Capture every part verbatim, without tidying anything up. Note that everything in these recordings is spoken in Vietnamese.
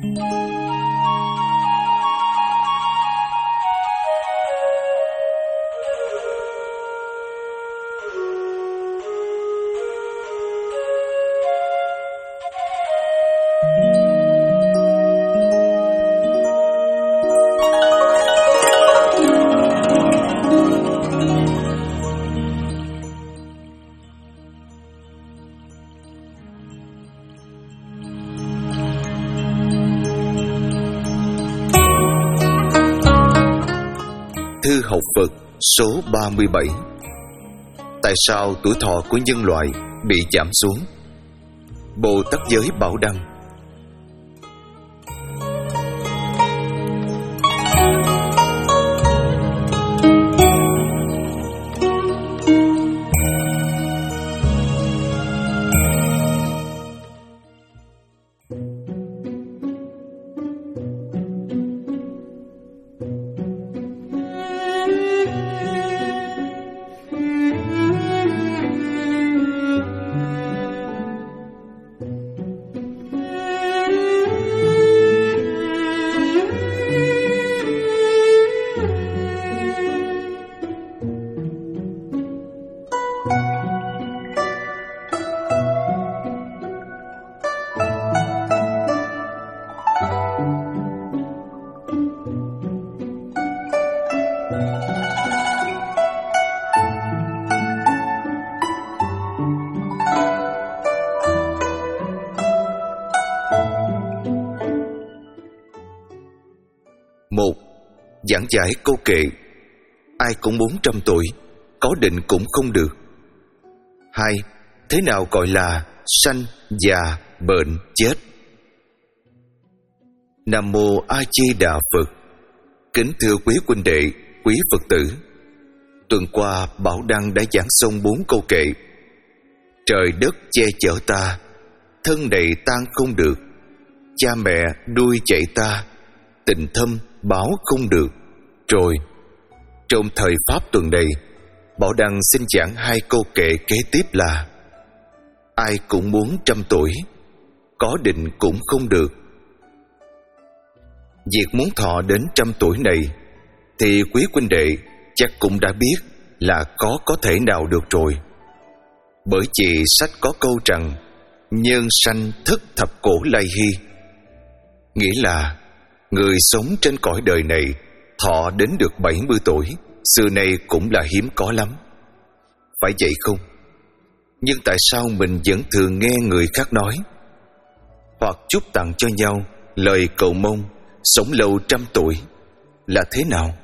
Thư học Phật số ba mươi bảy. Tại sao tuổi thọ của nhân loại bị giảm xuống? Bồ Tát Giới Bảo Đăng. Một. Giảng giải câu kệ ai cũng muốn trăm tuổi, có định cũng không được. Hai. Thế nào gọi là sanh, già, bệnh, chết? Nam mô A Di Đà Phật. Kính thưa quý huynh đệ, quý Phật tử, tuần qua Bảo Đăng đã giảng xong bốn câu kệ. Trời đất che chở ta, thân này tan không được, cha mẹ đuôi chạy ta, tình thâm báo không được. Rồi trong thời pháp tuần này, Bảo Đăng xin giảng hai câu kệ kế tiếp là ai cũng muốn trăm tuổi, có định cũng không được. Việc muốn thọ đến trăm tuổi này thì quý huynh đệ chắc cũng đã biết là có có thể nào được rồi. Bởi vì sách có câu rằng nhân sanh thất thập cổ lai hy, nghĩa là người sống trên cõi đời này thọ đến được bảy mươi tuổi xưa nay cũng là hiếm có lắm. Phải vậy không? Nhưng tại sao mình vẫn thường nghe người khác nói hoặc chúc tặng cho nhau lời cầu mong sống lâu trăm tuổi là thế nào?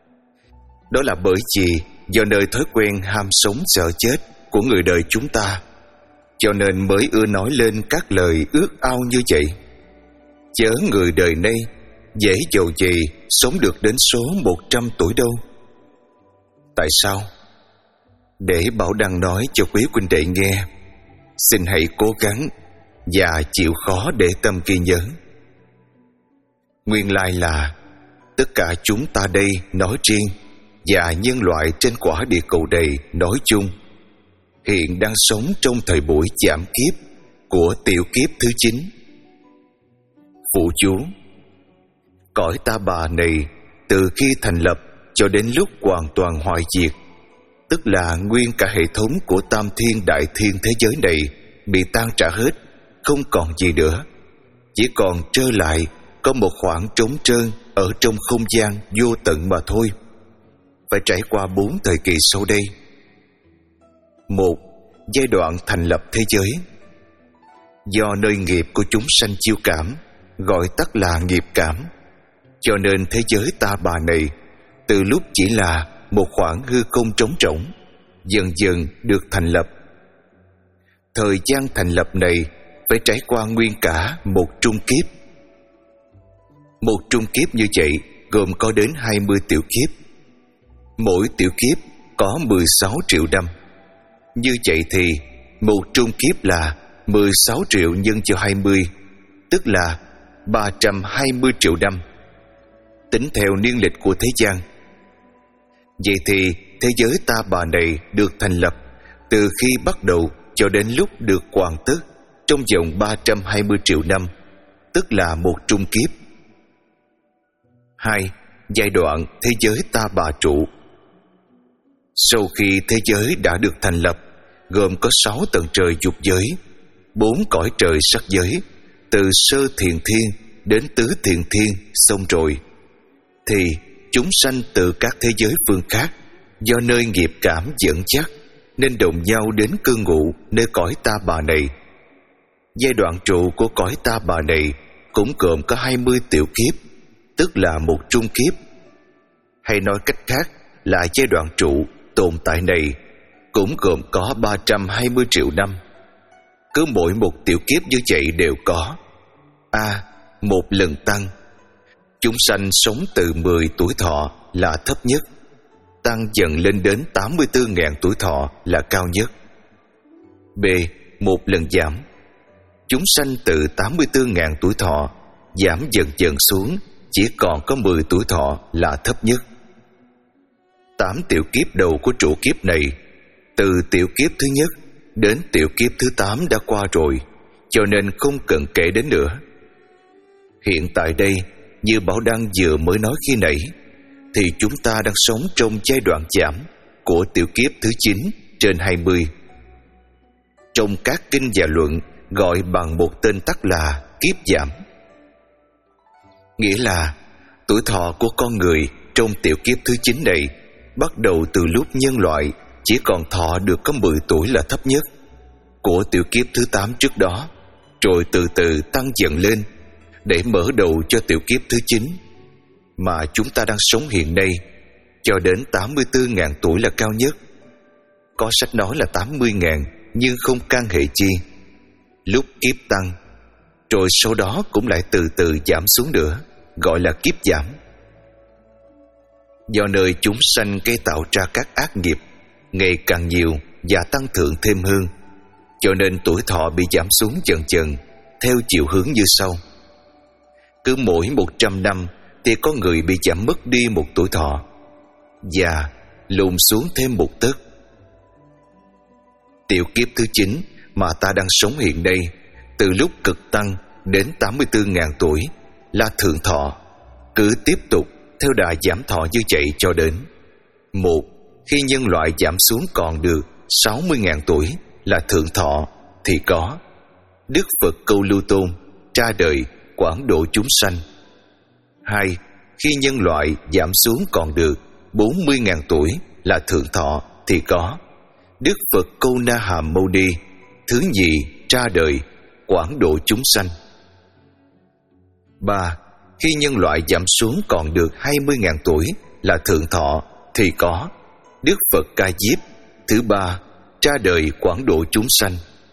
Đó là bởi vì do nơi thói quen ham sống sợ chết của người đời chúng ta, cho nên mới ưa nói lên các lời ước ao như vậy. Chớ người đời nay dễ dầu gì sống được đến số một trăm tuổi đâu. Tại sao? Để Bảo Đăng nói cho quý huynh đệ nghe, xin hãy cố gắng và chịu khó để tâm ghi nhớ. Nguyên lai là tất cả chúng ta đây nói riêng và nhân loại trên quả địa cầu này nói chung hiện đang sống trong thời buổi giảm kiếp của tiểu kiếp thứ chín. Phụ chú: cõi Ta Bà này từ khi thành lập cho đến lúc hoàn toàn hoại diệt, tức là nguyên cả hệ thống của tam thiên đại thiên thế giới này bị tan rã hết, không còn gì nữa, chỉ còn trơ lại có một khoảng trống trơn ở trong không gian vô tận mà thôi. Phải trải qua bốn thời kỳ sau đây. Một. Giai đoạn thành lập thế giới. Do nơi nghiệp của chúng sanh chiêu cảm, gọi tắt là nghiệp cảm, cho nên thế giới Ta Bà này từ lúc chỉ là một khoảng hư không trống rỗng, dần dần được thành lập. Thời gian thành lập này phải trải qua nguyên cả một trung kiếp. Một trung kiếp như vậy gồm có đến hai mươi tiểu kiếp. Mỗi tiểu kiếp có mười sáu triệu năm. Như vậy thì một trung kiếp là mười sáu triệu nhân cho hai mươi, tức là ba trăm hai mươi triệu năm, tính theo niên lịch của thế gian. Vậy thì thế giới Ta Bà này được thành lập từ khi bắt đầu cho đến lúc được hoàn tất trong vòng ba trăm hai mươi triệu năm, tức là một trung kiếp. Hai, giai đoạn thế giới ta bà trụ. Sau khi thế giới đã được thành lập, gồm có sáu tầng trời dục giới, bốn cõi trời sắc giới, từ sơ thiền thiên đến tứ thiền thiên xong rồi, thì chúng sanh từ các thế giới phương khác do nơi nghiệp cảm dẫn dắt nên đồng nhau đến cư ngụ nơi cõi ta bà này. Giai đoạn trụ của cõi ta bà này cũng gồm có hai mươi tiểu kiếp, tức là một trung kiếp. Hay nói cách khác là giai đoạn trụ tồn tại này cũng gồm có ba trăm hai mươi triệu năm. Cứ mỗi một tiểu kiếp như vậy đều có A. Một lần tăng. Chúng sanh sống từ mười tuổi thọ là thấp nhất, tăng dần lên đến tám mươi tư nghìn tuổi thọ là cao nhất. B. Một lần giảm. Chúng sanh từ tám mươi tư nghìn tuổi thọ giảm dần dần xuống, chỉ còn có mười tuổi thọ là thấp nhất. Tám tiểu kiếp đầu của trụ kiếp này, từ tiểu kiếp thứ nhất đến tiểu kiếp thứ tám đã qua rồi, cho nên không cần kể đến nữa. Hiện tại đây, như Bảo Đăng vừa mới nói khi nãy, thì chúng ta đang sống trong giai đoạn giảm của tiểu kiếp thứ chín trên hai mươi. Trong các kinh và luận gọi bằng một tên tắt là kiếp giảm. Nghĩa là tuổi thọ của con người trong tiểu kiếp thứ chín này bắt đầu từ lúc nhân loại chỉ còn thọ được có mười tuổi là thấp nhất của tiểu kiếp thứ tám trước đó, rồi từ từ tăng dần lên để mở đầu cho tiểu kiếp thứ chín mà chúng ta đang sống hiện nay, cho đến tám mươi tư nghìn tuổi là cao nhất. Có sách nói là tám mươi nghìn nhưng không can hệ chi. Lúc kiếp tăng, rồi sau đó cũng lại từ từ giảm xuống nữa, gọi là kiếp giảm. Do nơi chúng sanh gây tạo ra các ác nghiệp ngày càng nhiều và tăng thượng thêm hơn, cho nên tuổi thọ bị giảm xuống dần dần theo chiều hướng như sau. Cứ mỗi một trăm năm thì có người bị giảm mất đi một tuổi thọ và lùn xuống thêm một tấc. Tiểu kiếp thứ chín mà ta đang sống hiện nay, từ lúc cực tăng đến tám mươi tư nghìn tuổi là thượng thọ, cứ tiếp tục theo đà giảm thọ như vậy cho đến một, khi nhân loại giảm xuống còn được sáu mươi nghìn tuổi là thượng thọ thì có Đức Phật Câu Lưu Tôn ra đời quảng độ chúng sanh. Hai, khi nhân loại giảm xuống còn được bốn mươi nghìn tuổi là thượng thọ thì có Đức Phật Câu Na Hàm Mâu Ni thứ nhì ra đời quảng độ chúng sanh. Ba, khi nhân loại giảm xuống còn được hai mươi nghìn tuổi là thượng thọ thì có Đức Phật Ca Diếp thứ ba ra đời quảng độ chúng sanh.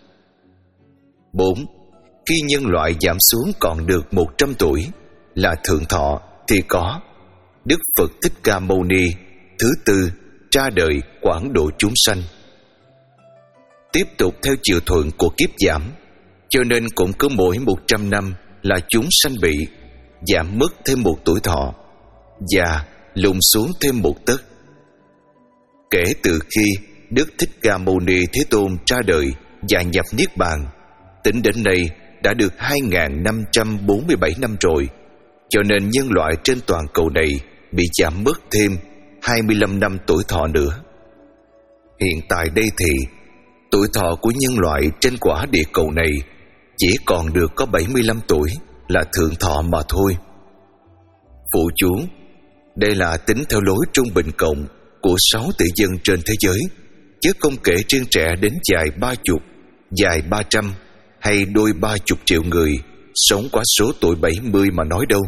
Bốn, khi nhân loại giảm xuống còn được một trăm tuổi là thượng thọ thì có Đức Phật Thích Ca Mâu Ni thứ tư ra đời quảng độ chúng sanh. Tiếp tục theo chiều thuận của kiếp giảm, cho nên cũng cứ mỗi một trăm năm là chúng sanh bị giảm mất thêm một tuổi thọ và lùn xuống thêm một tấc. Kể từ khi Đức Thích Ca Mâu Ni Thế Tôn ra đời và nhập Niết Bàn, tính đến nay đã được hai nghìn năm trăm bốn mươi bảy năm rồi, cho nên nhân loại trên toàn cầu này bị giảm mất thêm hai mươi lăm năm tuổi thọ nữa. Hiện tại đây thì tuổi thọ của nhân loại trên quả địa cầu này chỉ còn được có bảy mươi lăm tuổi là thượng thọ mà thôi. Phụ chú, đây là tính theo lối trung bình cộng của sáu tỷ dân trên thế giới, chứ không kể riêng trẻ đến dài ba chục, dài ba trăm hay đôi ba chục triệu người sống quá số tuổi bảy mươi mà nói đâu.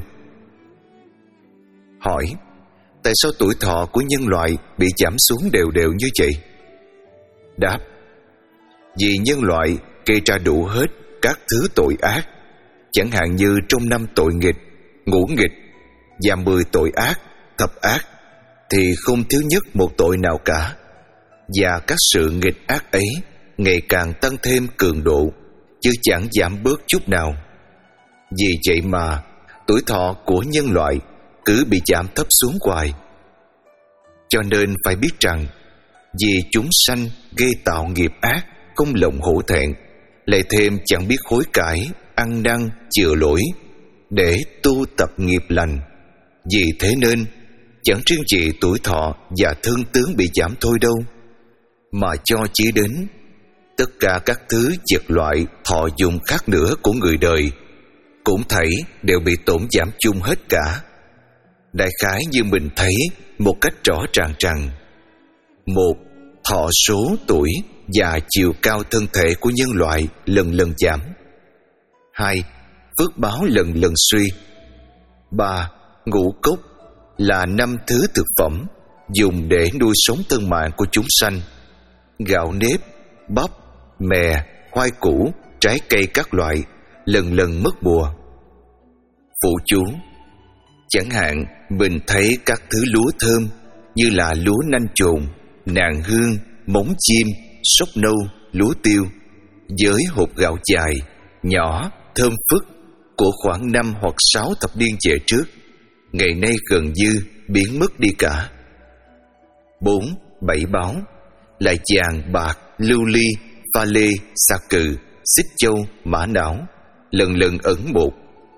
Hỏi, tại sao tuổi thọ của nhân loại bị giảm xuống đều đều như vậy? Đáp, vì nhân loại gây ra đủ hết các thứ tội ác, chẳng hạn như trong năm tội nghịch, ngũ nghịch và mười tội ác, thập ác, thì không thiếu nhất một tội nào cả. Và các sự nghịch ác ấy ngày càng tăng thêm cường độ, chứ chẳng giảm bớt chút nào. Vì vậy mà tuổi thọ của nhân loại cứ bị giảm thấp xuống hoài. Cho nên phải biết rằng, vì chúng sanh gây tạo nghiệp ác, không lòng hổ thẹn, lại thêm chẳng biết hối cải, ăn năn, chừa lỗi, để tu tập nghiệp lành. Vì thế nên chẳng riêng chỉ tuổi thọ và thân tướng bị giảm thôi đâu, mà cho chỉ đến tất cả các thứ vật loại thọ dụng khác nữa của người đời cũng thảy đều bị tổn giảm chung hết cả. Đại khái như mình thấy một cách rõ ràng rằng: một, thọ số tuổi và chiều cao thân thể của nhân loại lần lần giảm. Hai, phước báo lần lần suy. Ba, ngũ cốc là năm thứ thực phẩm dùng để nuôi sống thân mạng của chúng sanh: gạo nếp, bắp, mè, khoai củ, trái cây các loại lần lần mất mùa. Phụ chú: chẳng hạn mình thấy các thứ lúa thơm như là lúa nanh trồn, nàng hương, móng chim, sóc nâu, lúa tiêu với hột gạo dài, nhỏ, thơm phức của khoảng năm hoặc sáu thập niên về trước, ngày nay gần như biến mất đi cả. Bốn, bảy báo là vàng, bạc, lưu ly, pha lê, sa cừ, xích châu, mã não lần lần ẩn một.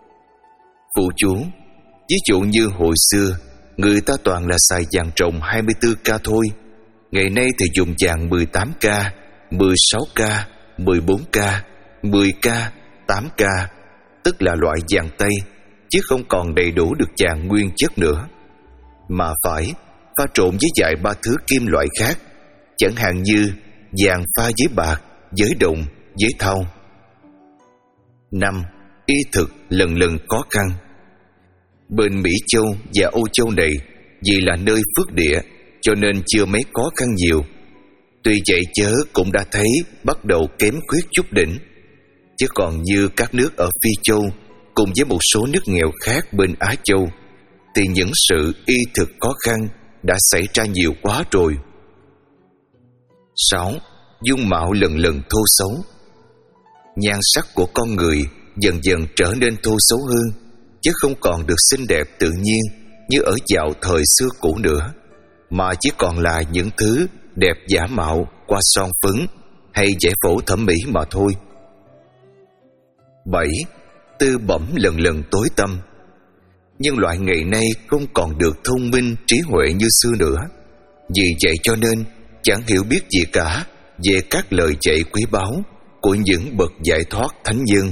Phụ chú: ví dụ như hồi xưa người ta toàn là xài vàng trồng hai mươi tư ca thôi, ngày nay thì dùng vàng mười tám ca, mười sáu ca, mười bốn ca, mười ca, tám ca, tức là loại vàng tây, chứ không còn đầy đủ được vàng nguyên chất nữa, mà phải pha trộn với vài ba thứ kim loại khác, chẳng hạn như vàng pha với bạc, với đồng, với thau. Năm, y thực lần lần khó khăn. Bên Mỹ Châu và Âu Châu này vì là nơi phước địa cho nên chưa mấy khó khăn nhiều. Tuy vậy chớ cũng đã thấy bắt đầu kém khuyết chút đỉnh. Chứ còn như các nước ở Phi Châu cùng với một số nước nghèo khác bên Á Châu thì những sự y thực khó khăn đã xảy ra nhiều quá rồi. Sáu, dung mạo lần lần thô xấu. Nhan sắc của con người dần dần trở nên thô xấu hơn, chứ không còn được xinh đẹp tự nhiên như ở dạo thời xưa cũ nữa, mà chỉ còn là những thứ đẹp giả mạo qua son phấn hay giải phẫu thẩm mỹ mà thôi. Bảy, tư bẩm lần lần tối tăm. Nhân loại ngày nay không còn được thông minh trí huệ như xưa nữa, vì vậy cho nên chẳng hiểu biết gì cả về các lời dạy quý báu của những bậc giải thoát thánh nhân.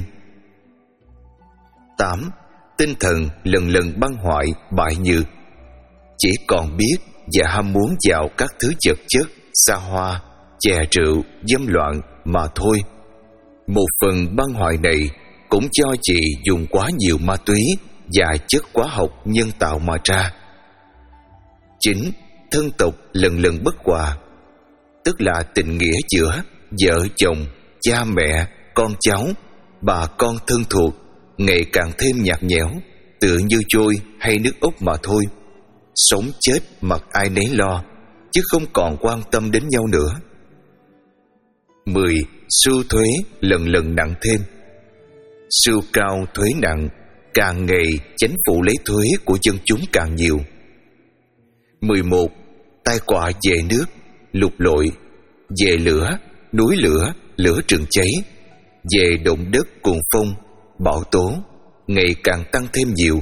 Tám, tinh thần lần lần băng hoại bại nhược, chỉ còn biết và ham muốn vào các thứ vật chất, xa hoa, chè rượu, dâm loạn mà thôi. Một phần băng hoại này cũng do chị dùng quá nhiều ma túy và chất hóa học nhân tạo mà ra. Chín, thân tộc lần lần bất hòa, tức là tình nghĩa giữa vợ chồng, cha mẹ, con cháu, bà con thân thuộc ngày càng thêm nhạt nhẽo, tựa như trôi hay nước ốc mà thôi. Sống chết mặc ai nấy lo, chứ không còn quan tâm đến nhau nữa. Mười, sưu thuế lần lần nặng thêm. Sưu cao thuế nặng, càng ngày chính phủ lấy thuế của dân chúng càng nhiều. Mười một, tai họa về nước, lụt lội, về lửa, núi lửa, lửa rừng cháy, về động đất cuồng phong, bão tố, ngày càng tăng thêm nhiều.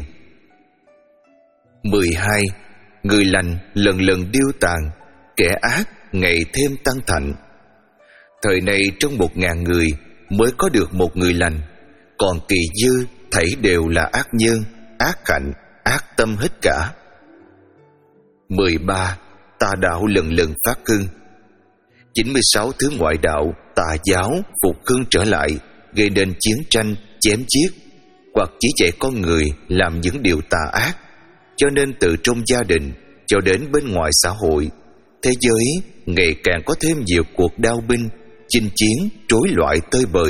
Mười hai, người lành lần lần điêu tàn, kẻ ác ngày thêm tăng thạnh. Thời này trong một ngàn người mới có được một người lành, còn kỳ dư thảy đều là ác nhân, ác hạnh, ác tâm hết cả. Mười ba, tà đạo lần lần phát hưng. Chín mươi sáu thứ ngoại đạo, tà giáo phục hưng trở lại, gây nên chiến tranh, chém giết, hoặc chỉ dạy con người làm những điều tà ác. Cho nên từ trong gia đình cho đến bên ngoài xã hội, thế giới ngày càng có thêm nhiều cuộc đao binh, chinh chiến, rối loạn tơi bời.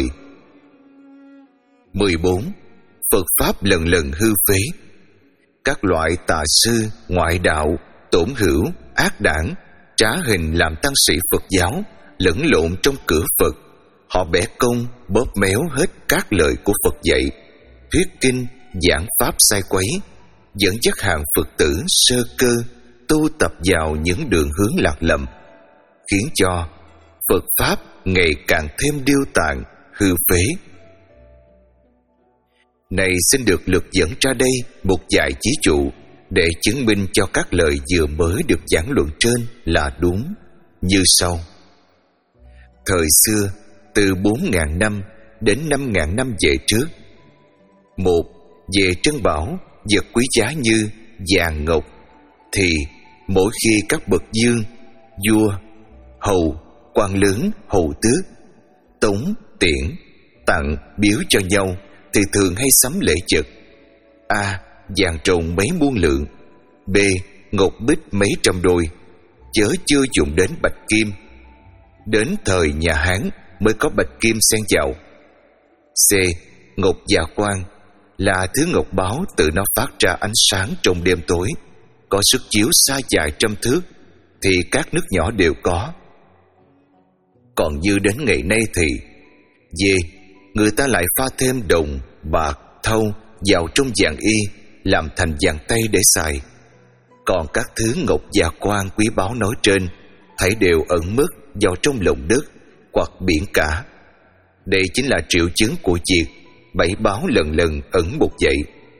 Mười bốn, Phật pháp lần lần hư phế. Các loại tà sư, ngoại đạo, tổn hữu, ác đảng, trá hình làm tăng sĩ Phật giáo lẫn lộn trong cửa Phật. Họ bẻ cong, bóp méo hết các lời của Phật dạy, thuyết kinh, giảng pháp sai quấy, dẫn dắt hàng Phật tử sơ cơ tu tập vào những đường hướng lạc lầm, khiến cho Phật pháp ngày càng thêm điêu tàn, hư phế. Này xin được lược dẫn ra đây một vài ví dụ để chứng minh cho các lời vừa mới được giảng luận trên là đúng, như sau. Thời xưa, từ bốn ngàn năm đến năm ngàn năm về trước, một, về trân bảo, vật quý giá như vàng ngọc, thì mỗi khi các bậc vương, vua, hầu, quan lớn, hầu tước, tống, tiễn, tặng, biếu cho nhau thì thường hay sắm lễ vật. A. Vàng tròn mấy muôn lượng. B. Ngọc bích mấy trăm đôi, chớ chưa dùng đến bạch kim. Đến thời nhà Hán mới có bạch kim xen vào. C. Ngọc dạ quang là thứ ngọc báo tự nó phát ra ánh sáng trong đêm tối, có sức chiếu xa dài trăm thước, thì các nước nhỏ đều có. Còn như đến ngày nay thì D. Người ta lại pha thêm đồng, bạc, thau vào trong vàng y, làm thành vàng tây để xài. Còn các thứ ngọc dạ quang quý báu nói trên, thảy đều ẩn mất vào trong lòng đất hoặc biển cả. Đây chính là triệu chứng của việc bảy báo lần lần ẩn một vậy.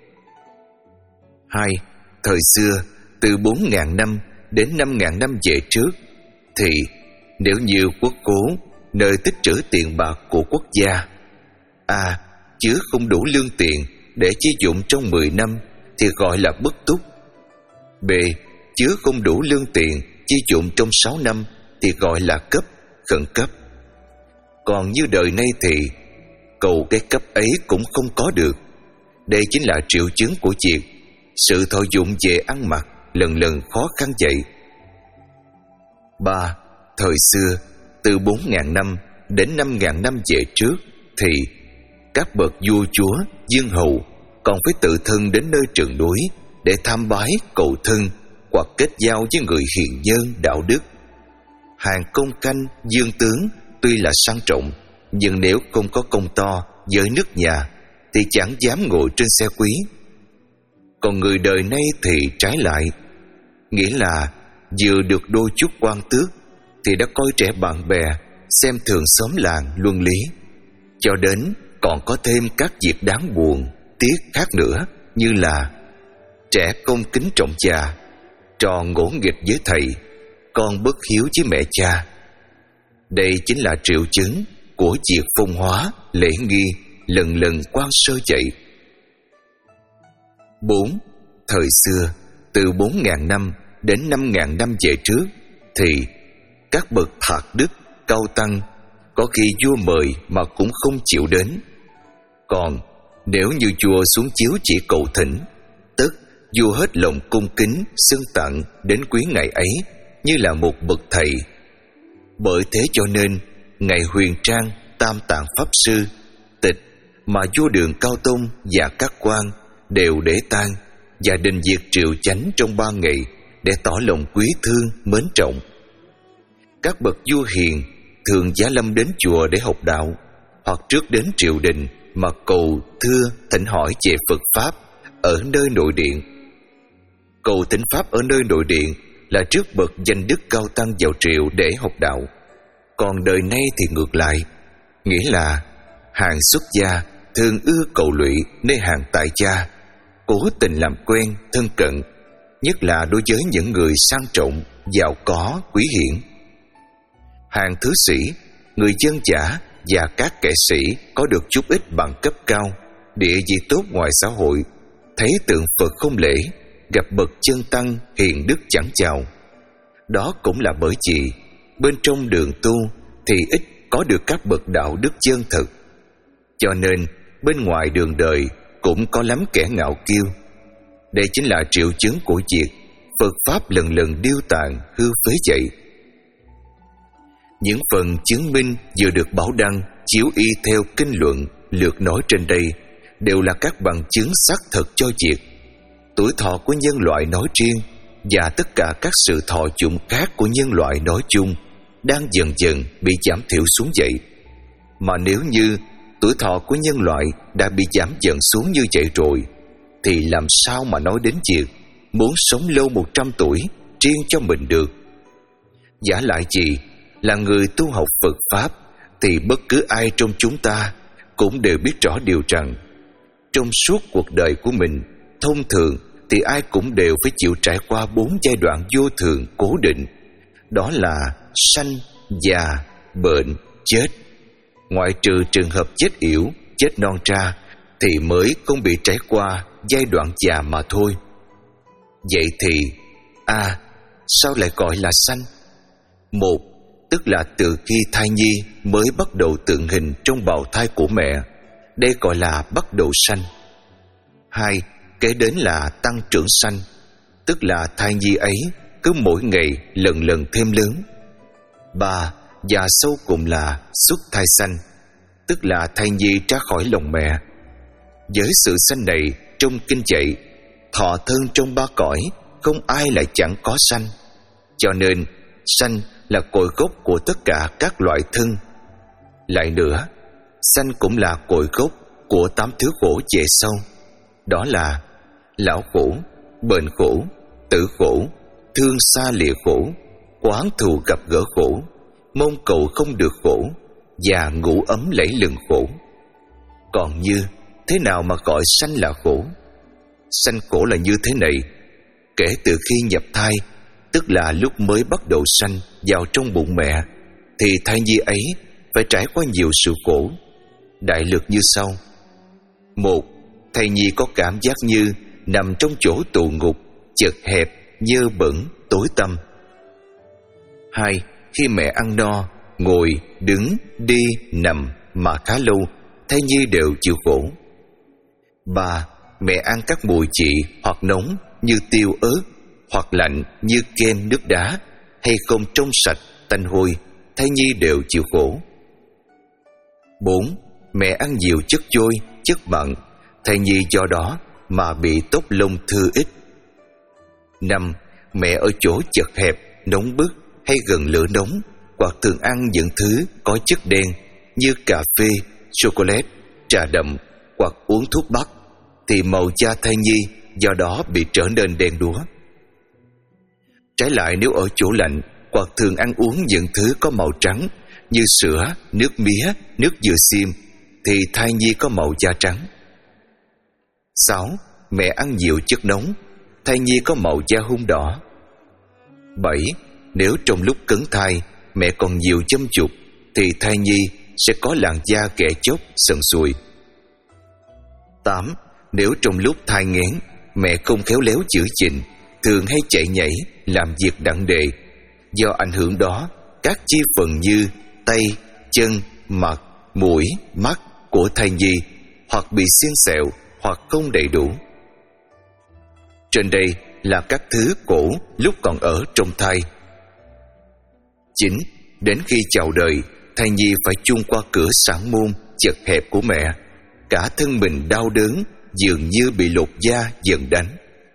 Hai. Thời xưa, từ bốn ngàn năm đến năm ngàn năm về trước, thì nếu như quốc khố, nơi tích trữ tiền bạc của quốc gia, A. chứa không đủ lương tiền để chi dụng trong mười năm thì gọi là bất túc. B. chứa không đủ lương tiền chi dụng trong sáu năm thì gọi là cấp, khẩn cấp. Còn như đời nay thì cầu cái cấp ấy cũng không có được. Đây chính là triệu chứng của việc sự thọ dụng về ăn mặc lần lần khó khăn vậy. Ba. Thời xưa, từ bốn ngàn năm đến năm ngàn năm về trước, thì các bậc vua chúa, vương hầu còn phải tự thân đến nơi trường núi để tham bái, cầu thân hoặc kết giao với người hiền nhân đạo đức. Hàng công canh, vương tướng tuy là sang trọng, nhưng nếu không có công to với nước nhà thì chẳng dám ngồi trên xe quý. Còn người đời nay thì trái lại, nghĩa là vừa được đôi chút quan tước thì đã coi trẻ bạn bè, xem thường xóm làng luân lý, cho đến còn có thêm các việc đáng buồn, tiếc khác nữa, như là trẻ không kính trọng cha, trò ngỗ nghịch với thầy, con bất hiếu với mẹ cha. Đây chính là triệu chứng của việc phong hóa, lễ nghi lần lần quan sơ dậy. Bốn. Thời xưa, từ bốn ngàn năm đến năm ngàn năm về trước, thì các bậc thạc đức, cao tăng có khi vua mời mà cũng không chịu đến. Còn nếu như vua xuống chiếu chỉ cầu thỉnh, tức vua hết lòng cung kính xưng tặng đến quý ngày ấy như là một bậc thầy. Bởi thế cho nên ngày huyền trang Tam Tạng Pháp Sư tịch mà vua Đường Cao Tông và các quan đều để tang và đình diệt triều chánh trong ba ngày để tỏ lòng quý thương mến trọng. Các bậc vua hiền thường giá lâm đến chùa để học đạo, hoặc trước đến triều đình mà cầu thưa thỉnh hỏi về Phật pháp ở nơi nội điện. Cầu thỉnh pháp ở nơi nội điện là trước bậc danh đức cao tăng vào triều để học đạo. Còn đời nay thì ngược lại, nghĩa là hàng xuất gia thường ưa cầu lụy nơi hàng tại gia, cố tình làm quen thân cận, nhất là đối với những người sang trọng, giàu có, quý hiển. Hàng thứ sĩ, người dân giả và các kẻ sĩ có được chút ít bằng cấp cao, địa vị tốt ngoài xã hội, thấy tượng Phật không lễ, gặp bậc chân tăng hiền đức chẳng chào. Đó cũng là bởi vì bên trong đường tu thì ít có được các bậc đạo đức chân thực, cho nên bên ngoài đường đời cũng có lắm kẻ ngạo kiêu. Đây chính là triệu chứng của việc Phật pháp lần lần điêu tàn hư phế vậy. Những phần chứng minh vừa được bảo đăng chiếu y theo kinh luận lược nói trên đây đều là các bằng chứng xác thực cho việc tuổi thọ của nhân loại nói riêng và tất cả các sự thọ dụng khác của nhân loại nói chung đang dần dần bị giảm thiểu xuống vậy. Mà nếu như tuổi thọ của nhân loại đã bị giảm dần xuống như vậy rồi, thì làm sao mà nói đến việc muốn sống lâu một trăm tuổi riêng cho mình được? Giả lại gì là người tu học Phật pháp thì bất cứ ai trong chúng ta cũng đều biết rõ điều rằng Trong suốt cuộc đời của mình, thông thường thì ai cũng đều phải chịu trải qua bốn giai đoạn vô thường cố định. Đó là sanh, già, bệnh, chết. Ngoại trừ trường hợp chết yểu, chết non tra thì mới không bị trải qua giai đoạn già mà thôi. Vậy thì A. Sao lại gọi là sanh? Một, tức là từ khi thai nhi mới bắt đầu tượng hình trong bào thai của mẹ, đây gọi là bắt đầu sanh. Hai, kế đến là tăng trưởng sanh, tức là thai nhi ấy cứ mỗi ngày lần lần thêm lớn. Ba, và sau cùng là xuất thai sanh, tức là thai nhi ra khỏi lòng mẹ. Với sự sanh này, trong kinh dạy, thọ thân trong ba cõi, không ai lại chẳng có sanh. Cho nên sanh là cội gốc của tất cả các loại thân. Lại nữa, sanh cũng là cội gốc của tám thứ khổ về sau. Đó là lão khổ, bệnh khổ, tử khổ, thương xa lìa khổ, oán thù gặp gỡ khổ, mong cầu không được khổ, và ngủ ấm lẫy lừng khổ. Còn như thế nào mà gọi sanh là khổ? Sanh khổ là như thế này. Kể từ khi nhập thai, tức là lúc mới bắt đầu sanh vào trong bụng mẹ, thì thai nhi ấy phải trải qua nhiều sự khổ. Đại lược như sau. Một, thai nhi có cảm giác như nằm trong chỗ tù ngục, chật hẹp, nhơ bẩn, tối tăm. Hai, khi mẹ ăn no, ngồi, đứng, đi, nằm mà khá lâu, thai nhi đều chịu khổ. Ba, mẹ ăn các mùi trị hoặc nóng như tiêu ớt, hoặc lạnh như kem nước đá, hay không trong sạch, tanh hôi, thai nhi đều chịu khổ. Bốn, mẹ ăn nhiều chất vôi, chất mặn, thai nhi do đó mà bị tóc lông thưa ít. Năm, mẹ ở chỗ chật hẹp, nóng bức hay gần lửa nóng, hoặc thường ăn những thứ có chất đen như cà phê, chocolate, trà đậm, hoặc uống thuốc bắc, thì màu da thai nhi do đó bị trở nên đen đúa. Trái lại, nếu ở chỗ lạnh hoặc thường ăn uống những thứ có màu trắng như sữa, nước mía, nước dừa xiêm, thì thai nhi có màu da trắng. Sáu, mẹ ăn nhiều chất nóng, thai nhi có màu da hun đỏ. Bảy, nếu trong lúc cấn thai mẹ còn nhiều châm chục, thì thai nhi sẽ có làn da ghẻ chóc, sần sùi. Tám, nếu trong lúc thai nghén mẹ không khéo léo chữa chỉnh, thường hay chạy nhảy, làm việc đặng đề, do ảnh hưởng đó, các chi phần như tay, chân, mặt, mũi, mắt của thai nhi hoặc bị xiên xẹo hoặc không đầy đủ. Trên đây là các thứ khổ lúc còn ở trong thai. Chín, đến khi chào đời, thai nhi phải chung qua cửa sản môn chật hẹp của mẹ, cả thân mình đau đớn, dường như bị lột da dần đánh.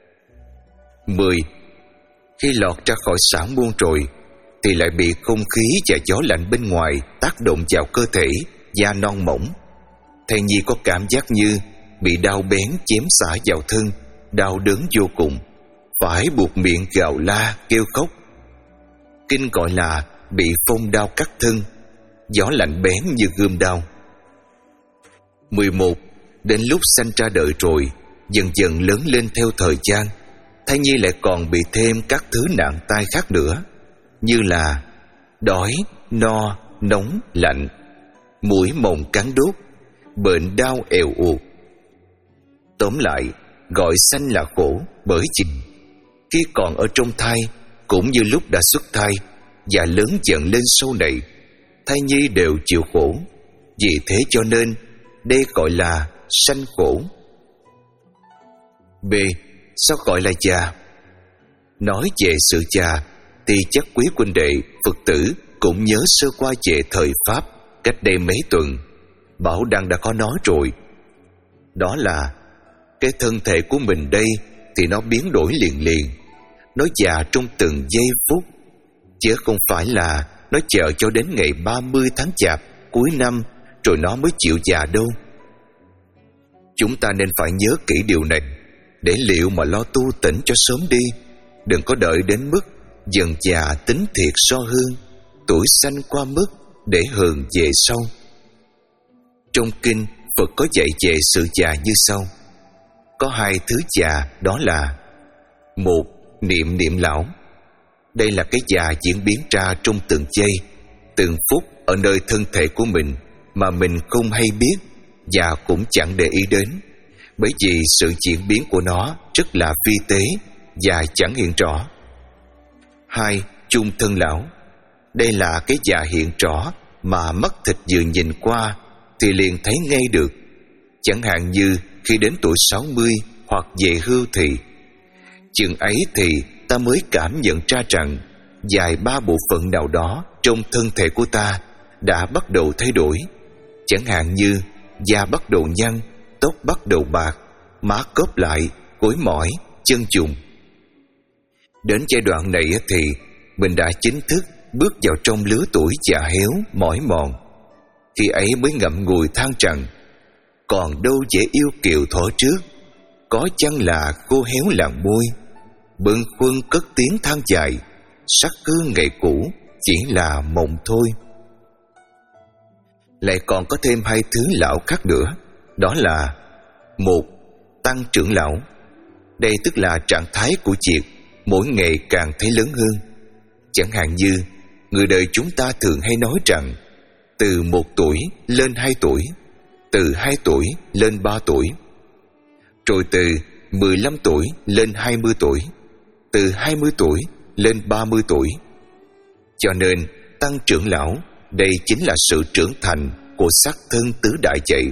Mười, khi lọt ra khỏi sản môn rồi, thì lại bị không khí và gió lạnh bên ngoài tác động vào cơ thể, da non mỏng. Thai nhi có cảm giác như bị đao bén chém xả vào thân, đau đớn vô cùng, phải buộc miệng gào la kêu khóc. Kinh gọi là bị phong đao cắt thân, gió lạnh bén như gươm đao. Mười một, đến lúc sanh ra đời rồi, dần dần lớn lên theo thời gian, thai nhi lại còn bị thêm các thứ nạn tai khác nữa, như là đói, no, nóng, lạnh, mũi mồng cắn đốt, bệnh đau èo uột. Tóm lại, gọi sanh là khổ bởi vì khi còn ở trong thai, cũng như lúc đã xuất thai và lớn dần lên sau này, thai nhi đều chịu khổ. Vì thế cho nên đây gọi là sanh khổ. B. Sao gọi là già? Nói về sự già thì chắc quý huynh đệ Phật tử cũng nhớ sơ qua về thời Pháp cách đây mấy tuần. Bảo Đăng đã có nói rồi. Đó là cái thân thể của mình đây thì nó biến đổi liền liền, nó già trong từng giây phút, chứ không phải là nó chờ cho đến ngày ba mươi tháng Chạp cuối năm rồi nó mới chịu già đâu. Chúng ta nên phải nhớ kỹ điều này, để liệu mà lo tu tỉnh cho sớm đi, đừng có đợi đến mức dần già tính thiệt so hương, tuổi sanh qua mức để hờn về sau. Trong kinh, Phật có dạy về sự già như sau. Có hai thứ già, đó là: một, niệm niệm lão. Đây là cái già diễn biến ra trong từng giây, từng phút ở nơi thân thể của mình mà mình không hay biết và cũng chẳng để ý đến, bởi vì sự diễn biến của nó rất là vi tế và chẳng hiện rõ. Hai, chung thân lão. Đây là cái già hiện rõ mà mắt thịt vừa nhìn qua thì liền thấy ngay được. Chẳng hạn như khi đến tuổi sáu mươi hoặc về hưu thì chừng ấy thì ta mới cảm nhận ra rằng vài ba bộ phận nào đó trong thân thể của ta đã bắt đầu thay đổi. Chẳng hạn như da bắt đầu nhăn, tóc bắt đầu bạc, má cóp lại, gối mỏi, chân trùng. Đến giai đoạn này thì mình đã chính thức bước vào trong lứa tuổi già héo, mỏi mòn. Khi ấy mới ngậm ngùi than rằng còn đâu dễ yêu kiều thuở trước, có chăng là khô héo làn môi, bâng khuâng cất tiếng than dài, sắc hương ngày cũ chỉ là mộng thôi. Lại còn có thêm hai thứ lão khác nữa, đó là: một, tăng trưởng lão. Đây tức là trạng thái của việc mỗi ngày càng thấy lớn hơn. Chẳng hạn như người đời chúng ta thường hay nói rằng từ một tuổi lên hai tuổi, từ hai tuổi lên ba tuổi, rồi từ mười lăm tuổi lên hai mươi tuổi, từ hai mươi tuổi lên ba mươi tuổi. Cho nên tăng trưởng lão đây chính là sự trưởng thành của xác thân tứ đại vậy.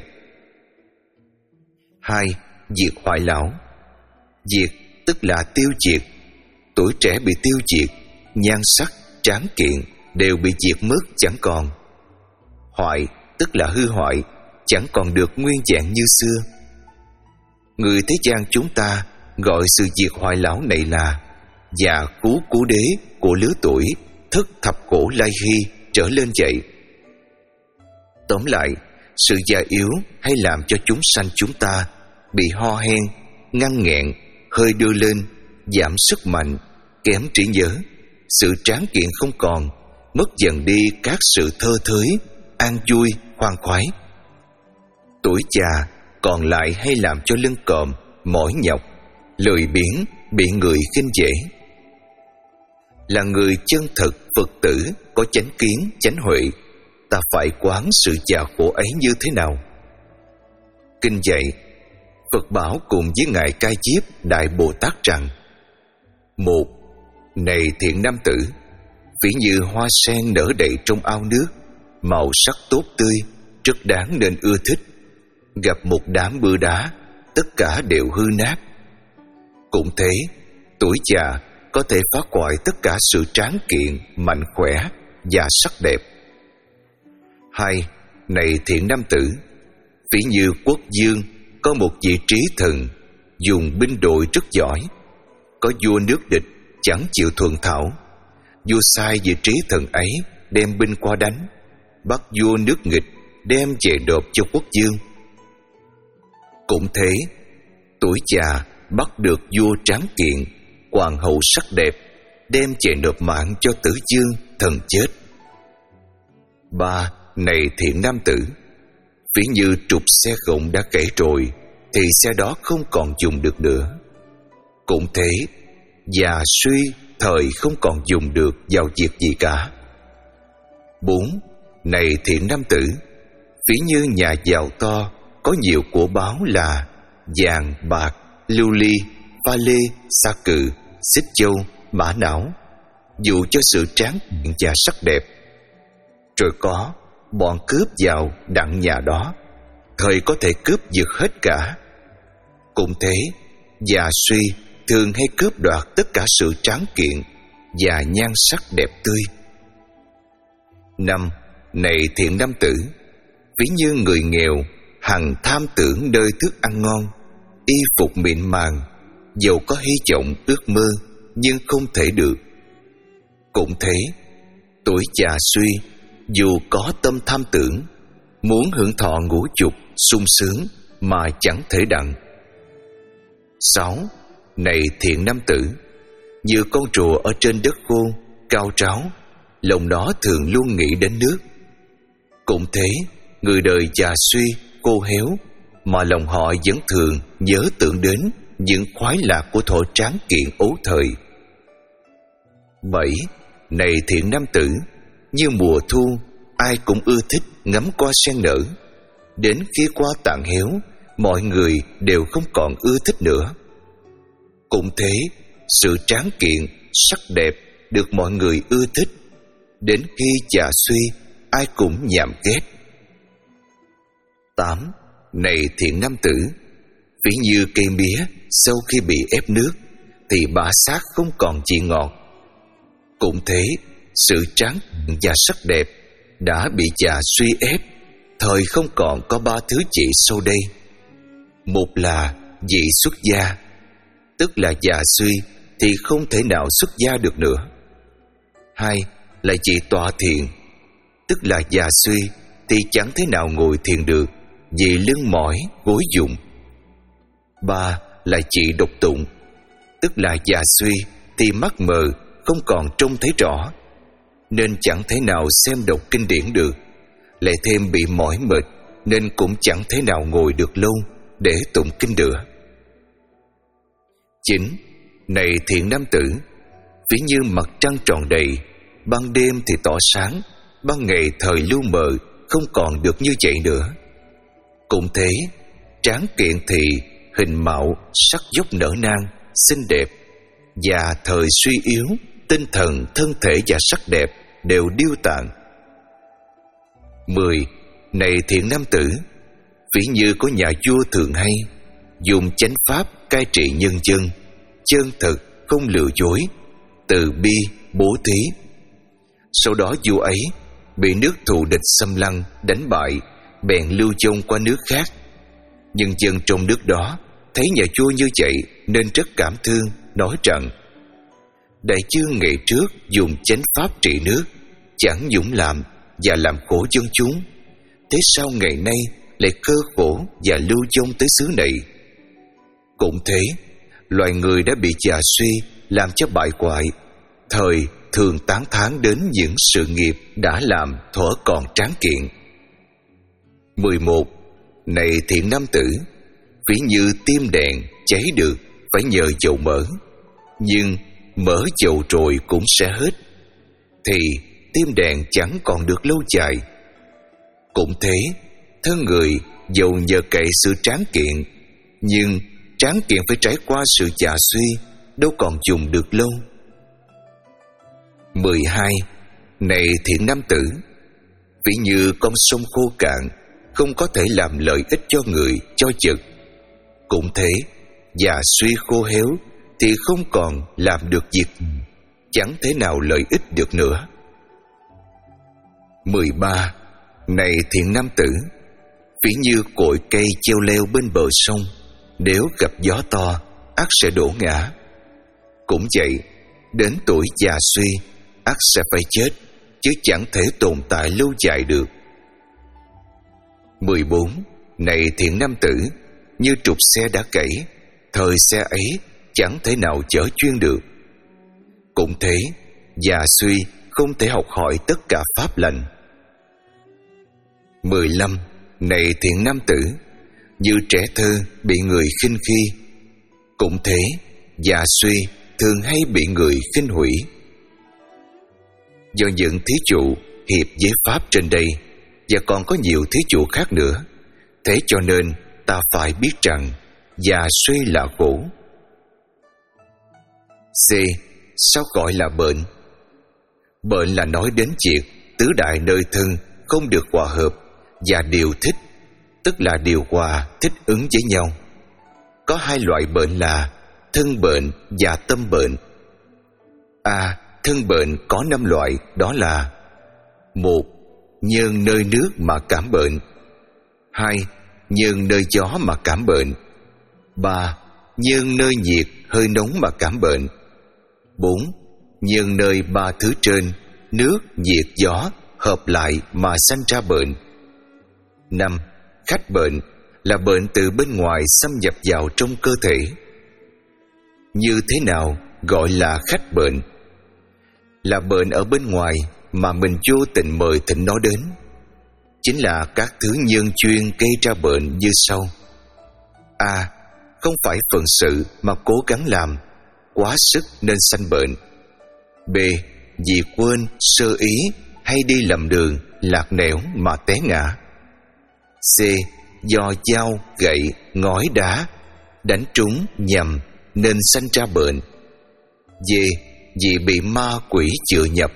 Hai, diệt hoại lão. Diệt tức là tiêu diệt. Tuổi trẻ bị tiêu diệt, nhan sắc, tráng kiện đều bị diệt mất chẳng còn. Hoại tức là hư hoại, chẳng còn được nguyên vẹn như xưa. Người thế gian chúng ta gọi sự diệt hoại lão này là già cú cú đế của lứa tuổi thất thập cổ lai hy trở lên vậy. Tóm lại, sự già yếu hay làm cho chúng sanh chúng ta bị ho hen, ngăn nghẹn, hơi đưa lên, giảm sức mạnh, kém trí nhớ, sự tráng kiện không còn, mất dần đi các sự thơ thới, an vui, khoan khoái. Tuổi già còn lại hay làm cho lưng còm, mỏi nhọc, lười biếng, bị người khinh dễ. Là người chân thật Phật tử có chánh kiến, chánh huệ, ta phải quán sự già khổ ấy như thế nào? Kinh dạy, Phật bảo cùng với Ngài Cai Diếp Đại Bồ Tát rằng: một, này thiện nam tử, ví như hoa sen nở đầy trong ao nước, màu sắc tốt tươi, rất đáng nên ưa thích. Gặp một đám bưa đá, tất cả đều hư nát. Cũng thế, tuổi già có thể phá hoại tất cả sự tráng kiện, mạnh khỏe và sắc đẹp. Hai, này thiện nam tử, ví như quốc dương có một vị trí thần, dùng binh đội rất giỏi. Có vua nước địch chẳng chịu thuận thảo, vua sai vị trí thần ấy đem binh qua đánh, bắt vua nước nghịch đem về nộp cho quốc dương. Cũng thế, tuổi già bắt được vua tráng kiện, hoàng hậu sắc đẹp, đem về nộp mạng cho tử dương, thần chết. Ba, này thiện nam tử, ví như trục xe gộng đã gãy rồi thì xe đó không còn dùng được nữa. Cũng thế, già suy thời không còn dùng được vào việc gì cả. Bốn, này thiện nam tử, ví như nhà giàu to có nhiều của báu là vàng, bạc, lưu ly, pha lê, sa cừ, xích châu, mã não, dù cho sự tráng kiện và sắc đẹp. Rồi có bọn cướp vào đặng nhà đó, thời có thể cướp giật hết cả. Cũng thế, già suy thường hay cướp đoạt tất cả sự tráng kiện và nhan sắc đẹp tươi. Năm, này thiện nam tử, ví như người nghèo hằng tham tưởng nơi thức ăn ngon, y phục mịn màng, dầu có hy vọng ước mơ nhưng không thể được. Cũng thế, tuổi già suy dù có tâm tham tưởng, muốn hưởng thọ ngũ dục sung sướng mà chẳng thể đặng. Sáu, này thiện nam tử, như con rùa ở trên đất khô, cao tráo, lòng nó thường luôn nghĩ đến nước. Cũng thế, người đời già suy, khô héo, mà lòng họ vẫn thường nhớ tưởng đến những khoái lạc của thuở tráng kiện ấu thời. Bảy. Này thiện nam tử, như mùa thu, ai cũng ưa thích ngắm hoa sen nở. Đến khi hoa tàn héo, mọi người đều không còn ưa thích nữa. Cũng thế, sự tráng kiện, sắc đẹp được mọi người ưa thích, đến khi già suy, ai cũng nhàm ghét. Tám. Này thiện nam tử, ví như cây mía sau khi bị ép nước thì bã xác không còn vị ngọt. Cũng thế, sự tráng và sắc đẹp đã bị già suy ép, thời không còn có ba thứ vị sau đây. Một là vị xuất gia, tức là già suy thì không thể nào xuất gia được nữa. Hai là vị tọa thiền, tức là già suy thì chẳng thể nào ngồi thiền được vì lưng mỏi gối dụng. Ba là vị độc tụng, tức là già suy thì mắt mờ không còn trông thấy rõ, nên chẳng thể nào xem đọc kinh điển được, lại thêm bị mỏi mệt nên cũng chẳng thể nào ngồi được lâu để tụng kinh nữa. Chín. Này thiện nam tử, ví như mặt trăng tròn đầy, ban đêm thì tỏ sáng, ban ngày thời lưu mờ, không còn được như vậy nữa. Cũng thế, tráng kiện thì hình mạo, sắc dốc nở nang, xinh đẹp, và thời suy yếu, tinh thần, thân thể và sắc đẹp đều điêu tàn. Mười. Này thiện nam tử, ví như có nhà vua thường hay dùng chánh pháp cai trị nhân dân, chân thực, không lừa dối, từ bi, bố thí. Sau đó vua ấy bị nước thù địch xâm lăng, đánh bại, bèn lưu vong qua nước khác. Nhân dân trong nước đó thấy nhà vua như vậy nên rất cảm thương, nói rằng: đại vương ngày trước dùng chánh pháp trị nước, chẳng dũng làm và làm khổ dân chúng, thế sao ngày nay lại cơ khổ và lưu vong tới xứ này? Cũng thế, loài người đã bị già suy làm cho bại hoại, thời thường tán thán đến những sự nghiệp đã làm thuở còn tráng kiện. Mười một. Này thiện nam tử, ví như tim đèn cháy được phải nhờ dầu mỡ, nhưng mỡ dầu rồi cũng sẽ hết, thì tim đèn chẳng còn được lâu dài. Cũng thế, thân người dầu nhờ cậy sự tráng kiện, nhưng tráng kiện phải trải qua sự già suy, đâu còn dùng được lâu. Mười hai. Này thiện nam tử, ví như con sông khô cạn, không có thể làm lợi ích cho người, cho vật. Cũng thế, già suy khô héo thì không còn làm được việc, chẳng thể nào lợi ích được nữa. Mười ba. Này thiện nam tử, ví như cội cây treo leo bên bờ sông, nếu gặp gió to, ắt sẽ đổ ngã. Cũng vậy, đến tuổi già suy, ắt sẽ phải chết, chứ chẳng thể tồn tại lâu dài được. Mười bốn. Này thiện nam tử, như trục xe đã gãy, thời xe ấy chẳng thể nào chở chuyên được. Cũng thế, già suy không thể học hỏi tất cả pháp lành. Mười lăm. Này thiện nam tử, như trẻ thơ bị người khinh khi, cũng thế, già suy thường hay bị người khinh hủy. Do những thí dụ hiệp với pháp trên đây, và còn có nhiều thí dụ khác nữa, thế cho nên ta phải biết rằng già suy là khổ. C. Sao gọi là bệnh? Bệnh là nói đến việc tứ đại nơi thân không được hòa hợp và điều thích, tức là điều hòa, thích ứng với nhau. Có hai loại bệnh là thân bệnh và tâm bệnh. A. Thân bệnh có năm loại, đó là: một. Nhân nơi nước mà cảm bệnh. Hai. Nhân nơi gió mà cảm bệnh. Ba. Nhân nơi nhiệt hơi nóng mà cảm bệnh. Bốn. Nhân nơi ba thứ trên, nước, nhiệt, gió hợp lại mà sanh ra bệnh. Năm. Khách bệnh là bệnh từ bên ngoài xâm nhập vào trong cơ thể. Như thế nào gọi là khách bệnh? Là bệnh ở bên ngoài mà mình vô tình mời thỉnh nó đến. chính là các thứ nhân chuyên gây ra bệnh như sau. A. Không phải phận sự mà cố gắng làm, quá sức nên sanh bệnh. B. Vì quên, sơ ý hay đi lầm đường, lạc nẻo mà té ngã. C. Do dao, gậy, ngói đá đánh trúng nhầm nên sanh ra bệnh. D. Vì bị ma quỷ chữa nhập.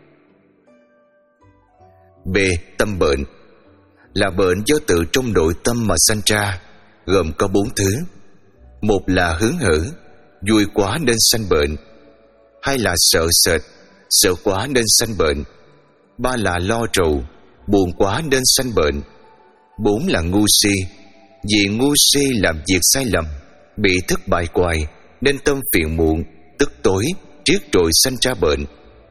B. Tâm bệnh là bệnh do tự trong nội tâm mà sanh ra, gồm có bốn thứ. Một là hứng hở, vui quá nên sanh bệnh. Hai là sợ sệt, sợ quá nên sanh bệnh. Ba là lo trầu, buồn quá nên sanh bệnh. Bốn là ngu si, vì ngu si làm việc sai lầm, bị thất bại hoài nên tâm phiền muộn, tức tối, triết rồi sanh ra bệnh.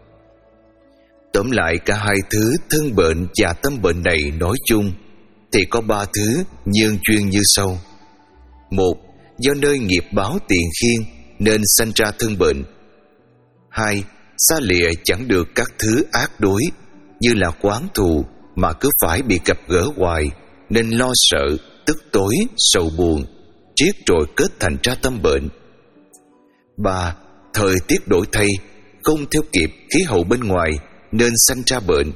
Tóm lại, cả hai thứ thân bệnh và tâm bệnh này nói chung thì có ba thứ nhân duyên như sau. Một, do nơi nghiệp báo tiền khiên nên sanh ra thân bệnh. Hai, xa lìa chẳng được các thứ ác đối như là oán thù mà cứ phải bị gặp gỡ hoài nên lo sợ, tức tối, sầu buồn, triết rồi kết thành ra tâm bệnh. Ba, thời tiết đổi thay, không theo kịp khí hậu bên ngoài nên sanh ra bệnh.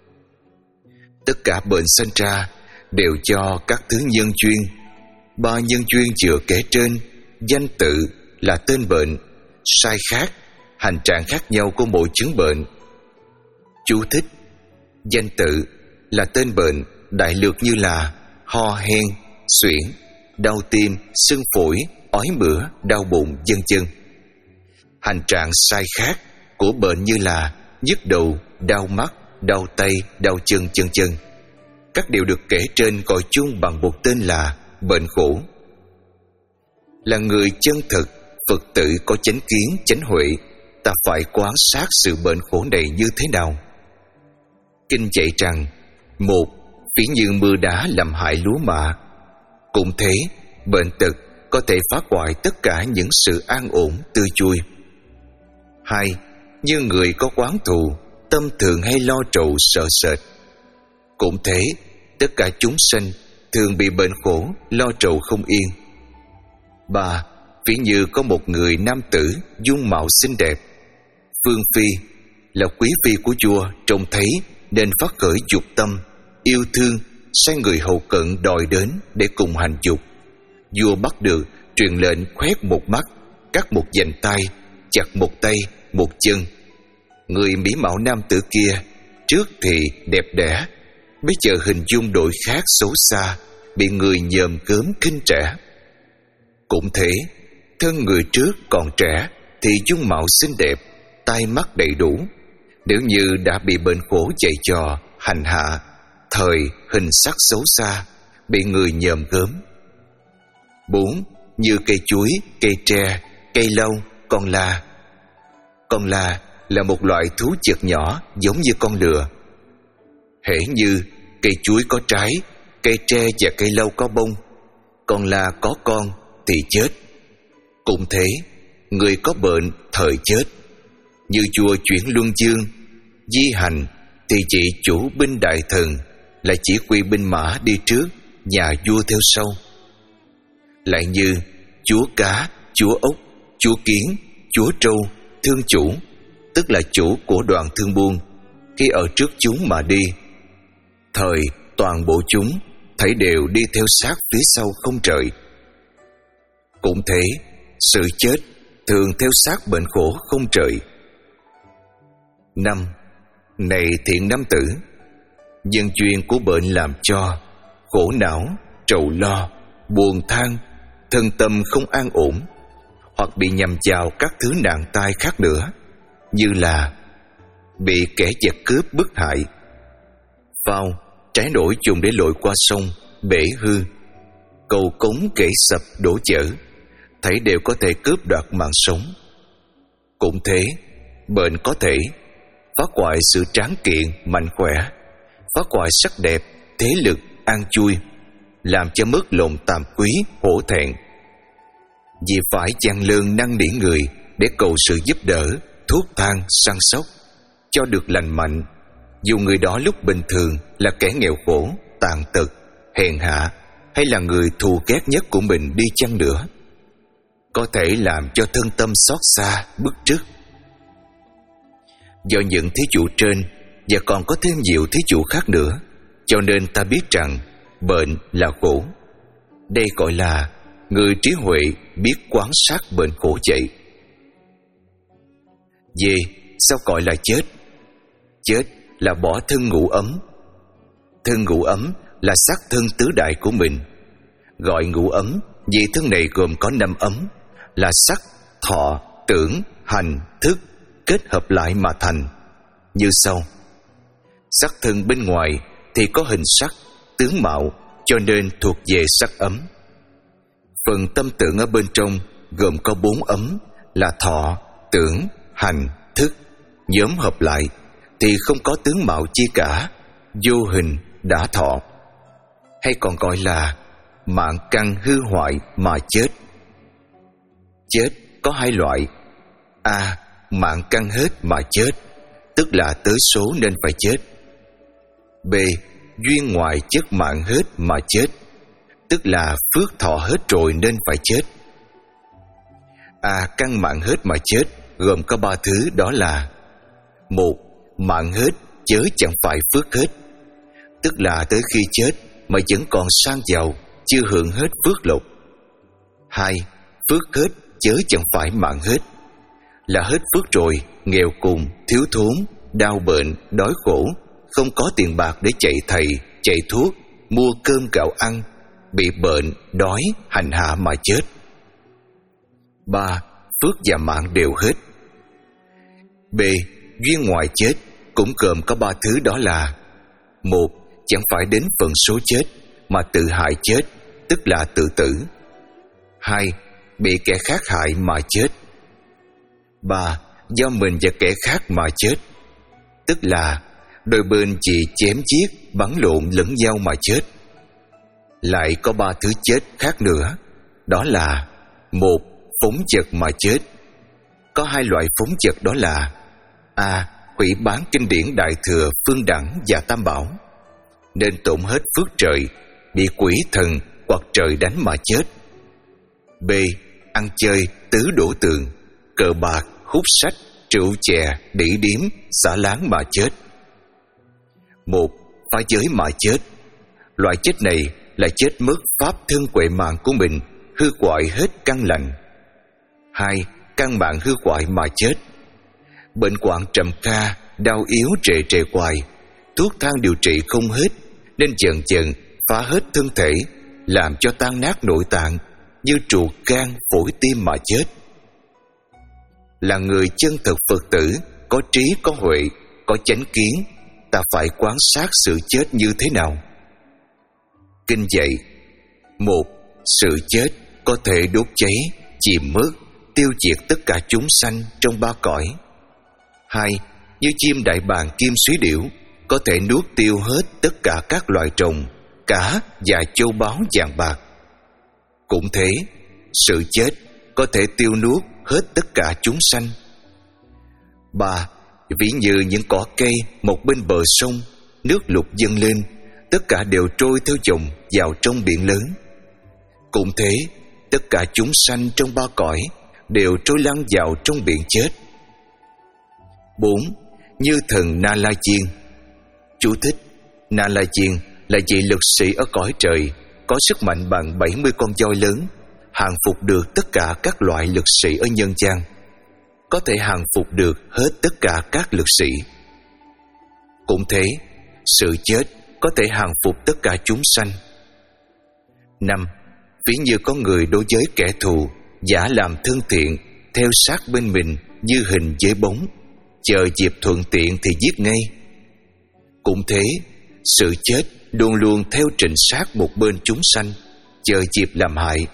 Tất cả bệnh sanh ra đều do các thứ nhân duyên. Ba nhân duyên vừa kể trên, danh tự là tên bệnh, sai khác, hành trạng khác nhau của mỗi chứng bệnh. Chú thích: danh tự là tên bệnh đại lược như là ho hen, suyễn, đau tim, sưng phổi, ói mửa, đau bụng, vân vân. Hành trạng sai khác của bệnh như là nhức đầu, đau mắt, đau tay, đau chân, chân chân. Các điều được kể trên gọi chung bằng một tên là bệnh khổ. Là người chân thực, Phật tử có chánh kiến, chánh huệ, ta phải quan sát sự bệnh khổ này như thế nào. Kinh dạy rằng: một, ví như mưa đá làm hại lúa mạ. Cũng thế, bệnh tật có thể phá hoại tất cả những sự an ổn, tươi vui. Hai, như người có oán thù, tâm thường hay lo trầu sợ sệt. Cũng thế, tất cả chúng sanh thường bị bệnh khổ, lo trầu không yên. Ba, ví như có một người nam tử dung mạo xinh đẹp, phương phi, là quý phi của vua, trông thấy nên phát khởi dục tâm, yêu thương, sai người hầu cận đòi đến để cùng hành dục. Vua bắt được, truyền lệnh khoét một mắt, cắt một vành tay, chặt một tay, một chân. Người mỹ mạo nam tử kia trước thì đẹp đẽ, bây giờ hình dung đổi khác xấu xa, bị người nhòm cớm khinh trẻ. Cũng thế, thân người trước còn trẻ thì dung mạo xinh đẹp, tai mắt đầy đủ. Nếu như đã bị bệnh khổ dày dò, hành hạ, thời hình sắc xấu xa, bị người nhòm gớm. Bốn, như cây chuối, cây tre, cây lâu, con la. Con la là một loại thú vật nhỏ giống như con lừa. Hễ như cây chuối có trái, cây tre và cây lâu có bông, con la có con thì chết. Cũng thế, người có bệnh thời chết. Như vua chuyển luân dương, di hành thì chỉ chủ binh đại thần là chỉ huy binh mã đi trước, nhà vua theo sau. Lại như chúa cá, chúa ốc, chúa kiến, chúa trâu, thương chủ, tức là chủ của đoàn thương buôn, khi ở trước chúng mà đi, thời toàn bộ chúng thấy đều đi theo sát phía sau không rời. Cũng thế, sự chết thường theo sát bệnh khổ không rời. Năm, này thiện nam tử, nhân duyên của bệnh làm cho khổ não, trầu lo, buồn than, thân tâm không an ổn, hoặc bị nhầm vào các thứ nạn tai khác nữa, như là bị kẻ giặc cướp bức hại, phao, trái nổi dùng để lội qua sông, bể hư, cầu cống kể sập đổ vỡ, thấy đều có thể cướp đoạt mạng sống. Cũng thế, bệnh có thể phá hoại sự tráng kiện, mạnh khỏe, phá hoại sắc đẹp, thế lực, an vui, làm cho mất lòng tàm quý, hổ thẹn. Vì phải chăn lơn năn nỉ người để cầu sự giúp đỡ, thuốc thang, săn sóc, cho được lành mạnh, Dù người đó lúc bình thường là kẻ nghèo khổ, tàn tật, hèn hạ, hay là người thù ghét nhất của mình đi chăng nữa, có thể làm cho thân tâm xót xa, bức trức. Do những thí dụ trên và còn có thêm nhiều thí dụ khác nữa, cho nên ta biết rằng bệnh là khổ. Đây gọi là người trí huệ biết quán sát bệnh khổ vậy. D. Sao gọi là chết? Chết là bỏ thân ngũ ấm. Thân ngũ ấm là xác thân tứ đại của mình. Gọi ngũ ấm vì thân này gồm có năm ấm, là sắc, thọ, tưởng, hành, thức kết hợp lại mà thành. Như sau: sắc thân bên ngoài thì có hình sắc, tướng mạo, cho nên thuộc về sắc ấm. Phần tâm tưởng ở bên trong gồm có bốn ấm, là thọ, tưởng, hành, thức. Nhóm hợp lại thì không có tướng mạo chi cả, vô hình đã thọ, hay còn gọi là mạng căn hư hoại mà chết. Chết có hai loại: A. Mạng căn hết mà chết, tức là tới số nên phải chết. B. Duyên ngoài chất mạng hết mà chết, tức là phước thọ hết rồi nên phải chết. A. Căn mạng hết mà chết gồm có ba thứ, đó là: một. Mạng hết chớ chẳng phải phước hết, tức là tới khi chết mà vẫn còn sang giàu, chưa hưởng hết phước lộc. Hai. Phước hết chớ chẳng phải mạng hết, là hết phước rồi, nghèo cùng, thiếu thốn, đau bệnh, đói khổ, không có tiền bạc để chạy thầy, chạy thuốc, mua cơm gạo ăn, bị bệnh, đói, hành hạ mà chết. Ba. Phước và mạng đều hết. B. Duyên ngoài chết cũng gồm có ba thứ, đó là: một. Chẳng phải đến phần số chết mà tự hại chết, tức là tự tử. Hai. Bị kẻ khác hại mà chết. Ba. Do mình và kẻ khác mà chết, tức là đôi bên chỉ chém giết, bắn lộn lẫn nhau mà chết. Lại có ba thứ chết khác nữa, đó là: một. Phóng dật mà chết. Có hai loại phóng dật, đó là: A. Hủy bán kinh điển Đại Thừa, Phương Đẳng và Tam Bảo, nên tổn hết phước trời, bị quỷ thần hoặc trời đánh mà chết. B. Ăn chơi, tứ đổ tường, cờ bạc, hút sách, rượu chè, đĩ điếm, xả láng mà chết. Một. Phá giới mà chết. Loại chết này là chết mất pháp thân huệ mạng của mình, hư hoại hết căn lành. Hai. Căn mạng hư hoại mà chết. Bệnh hoạn trầm kha, đau yếu trệ trệ hoài, thuốc thang điều trị không hết, nên dần dần phá hết thân thể, làm cho tan nát nội tạng, như trụ gan, phổi, tim mà chết. Là người chân thực Phật tử, có trí, có huệ, có chánh kiến, ta phải quan sát sự chết như thế nào. Kinh dạy: một. Sự chết có thể đốt cháy, chìm mất, tiêu diệt tất cả chúng sanh trong ba cõi. Hai. Như chim đại bàng kim súy điểu, có thể nuốt tiêu hết tất cả các loài trùng, cá và châu báu vàng bạc. Cũng thế, sự chết có thể tiêu nuốt hết tất cả chúng sanh. Ba. Ví như những cỏ cây một bên bờ sông, nước lụt dâng lên, tất cả đều trôi theo dòng vào trong biển lớn. Cũng thế, tất cả chúng sanh trong ba cõi đều trôi lăn vào trong biển chết. Bốn. Như thần Na La Diên. Chú thích: Na La Diên là vị lực sĩ ở cõi trời, có sức mạnh bằng bảy mươi con voi lớn, hàng phục được tất cả các loại lực sĩ ở nhân gian, có thể hàng phục được hết tất cả các lực sĩ. Cũng thế, sự chết có thể hàng phục tất cả chúng sanh. Năm. Ví như có người đối với kẻ thù, giả làm thân thiện, theo sát bên mình như hình với bóng, chờ dịp thuận tiện thì giết ngay. Cũng thế, sự chết luôn luôn theo trình sát một bên chúng sanh, chờ dịp làm hại.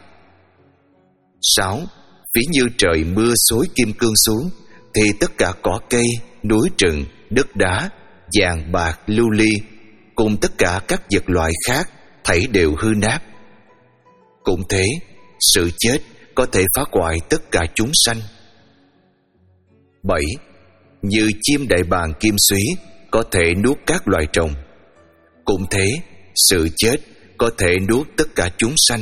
Sáu. Ví như trời mưa xối kim cương xuống, thì tất cả cỏ cây, núi rừng, đất đá, vàng bạc, lưu ly cùng tất cả các vật loại khác thảy đều hư nát. Cũng thế, sự chết có thể phá hoại tất cả chúng sanh. Bảy. Như chim đại bàng kim súy, có thể nuốt các loài trồng. Cũng thế, sự chết có thể nuốt tất cả chúng sanh.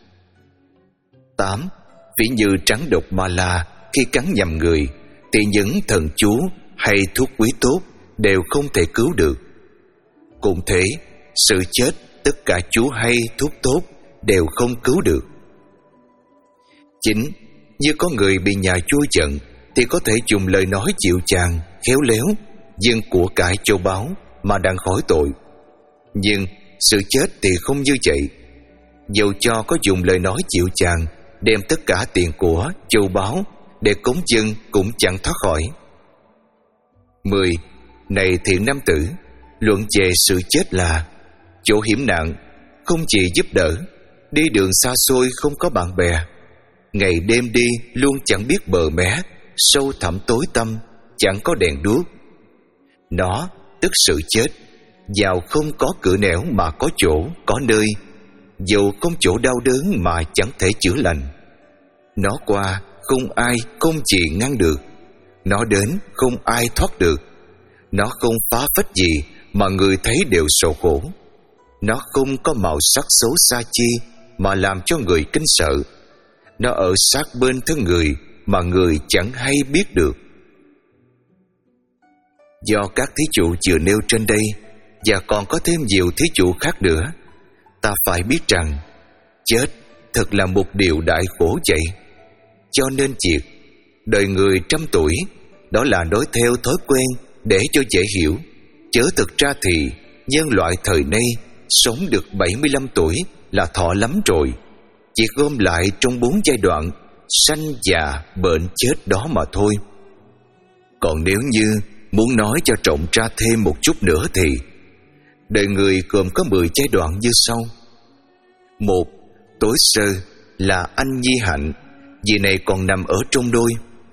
Tám. Ví như rắn độc ma la khi cắn nhầm người, thì những thần chú hay thuốc quý tốt đều không thể cứu được. Cũng thế, sự chết tất cả chú hay thuốc tốt đều không cứu được. Chín. Như có người bị nhà vua giận, thì có thể dùng lời nói dịu dàng, khéo léo, dâng của cải châu báu mà đặng khỏi tội. Nhưng sự chết thì không như vậy. Dầu cho có dùng lời nói dịu dàng, đem tất cả tiền của, châu báu để cúng dâng cũng chẳng thoát khỏi. Mười. Này thiện nam tử, luận về sự chết là chỗ hiểm nạn, không chỉ giúp đỡ, đi đường xa xôi không có bạn bè, ngày đêm đi luôn chẳng biết bờ mé, sâu thẳm tối tăm, chẳng có đèn đuốc. Nó tức sự chết, vào không có cửa nẻo mà có chỗ, có nơi, dầu không chỗ đau đớn mà chẳng thể chữa lành. Nó qua không ai không gì ngăn được, nó đến không ai thoát được. Nó không phá phách gì mà người thấy đều sầu khổ. Nó không có màu sắc xấu xa chi mà làm cho người kinh sợ. Nó ở sát bên thân người mà người chẳng hay biết được. Do các thí dụ vừa nêu trên đây, và còn có thêm nhiều thí dụ khác nữa, ta phải biết rằng chết thật là một điều đại khổ vậy. Cho nên việc đời người trăm tuổi, đó là nói theo thói quen để cho dễ hiểu, chớ thực ra thì nhân loại thời nay sống được bảy mươi lăm tuổi là thọ lắm rồi. Chỉ gom lại trong bốn giai đoạn sanh, già, bệnh, chết đó mà thôi. Còn nếu như muốn nói cho rộng ra thêm một chút nữa thì đời người gồm có mười giai đoạn như sau. Một. Tối sơ là anh nhi hạnh, vì này còn nằm ở trong đôi.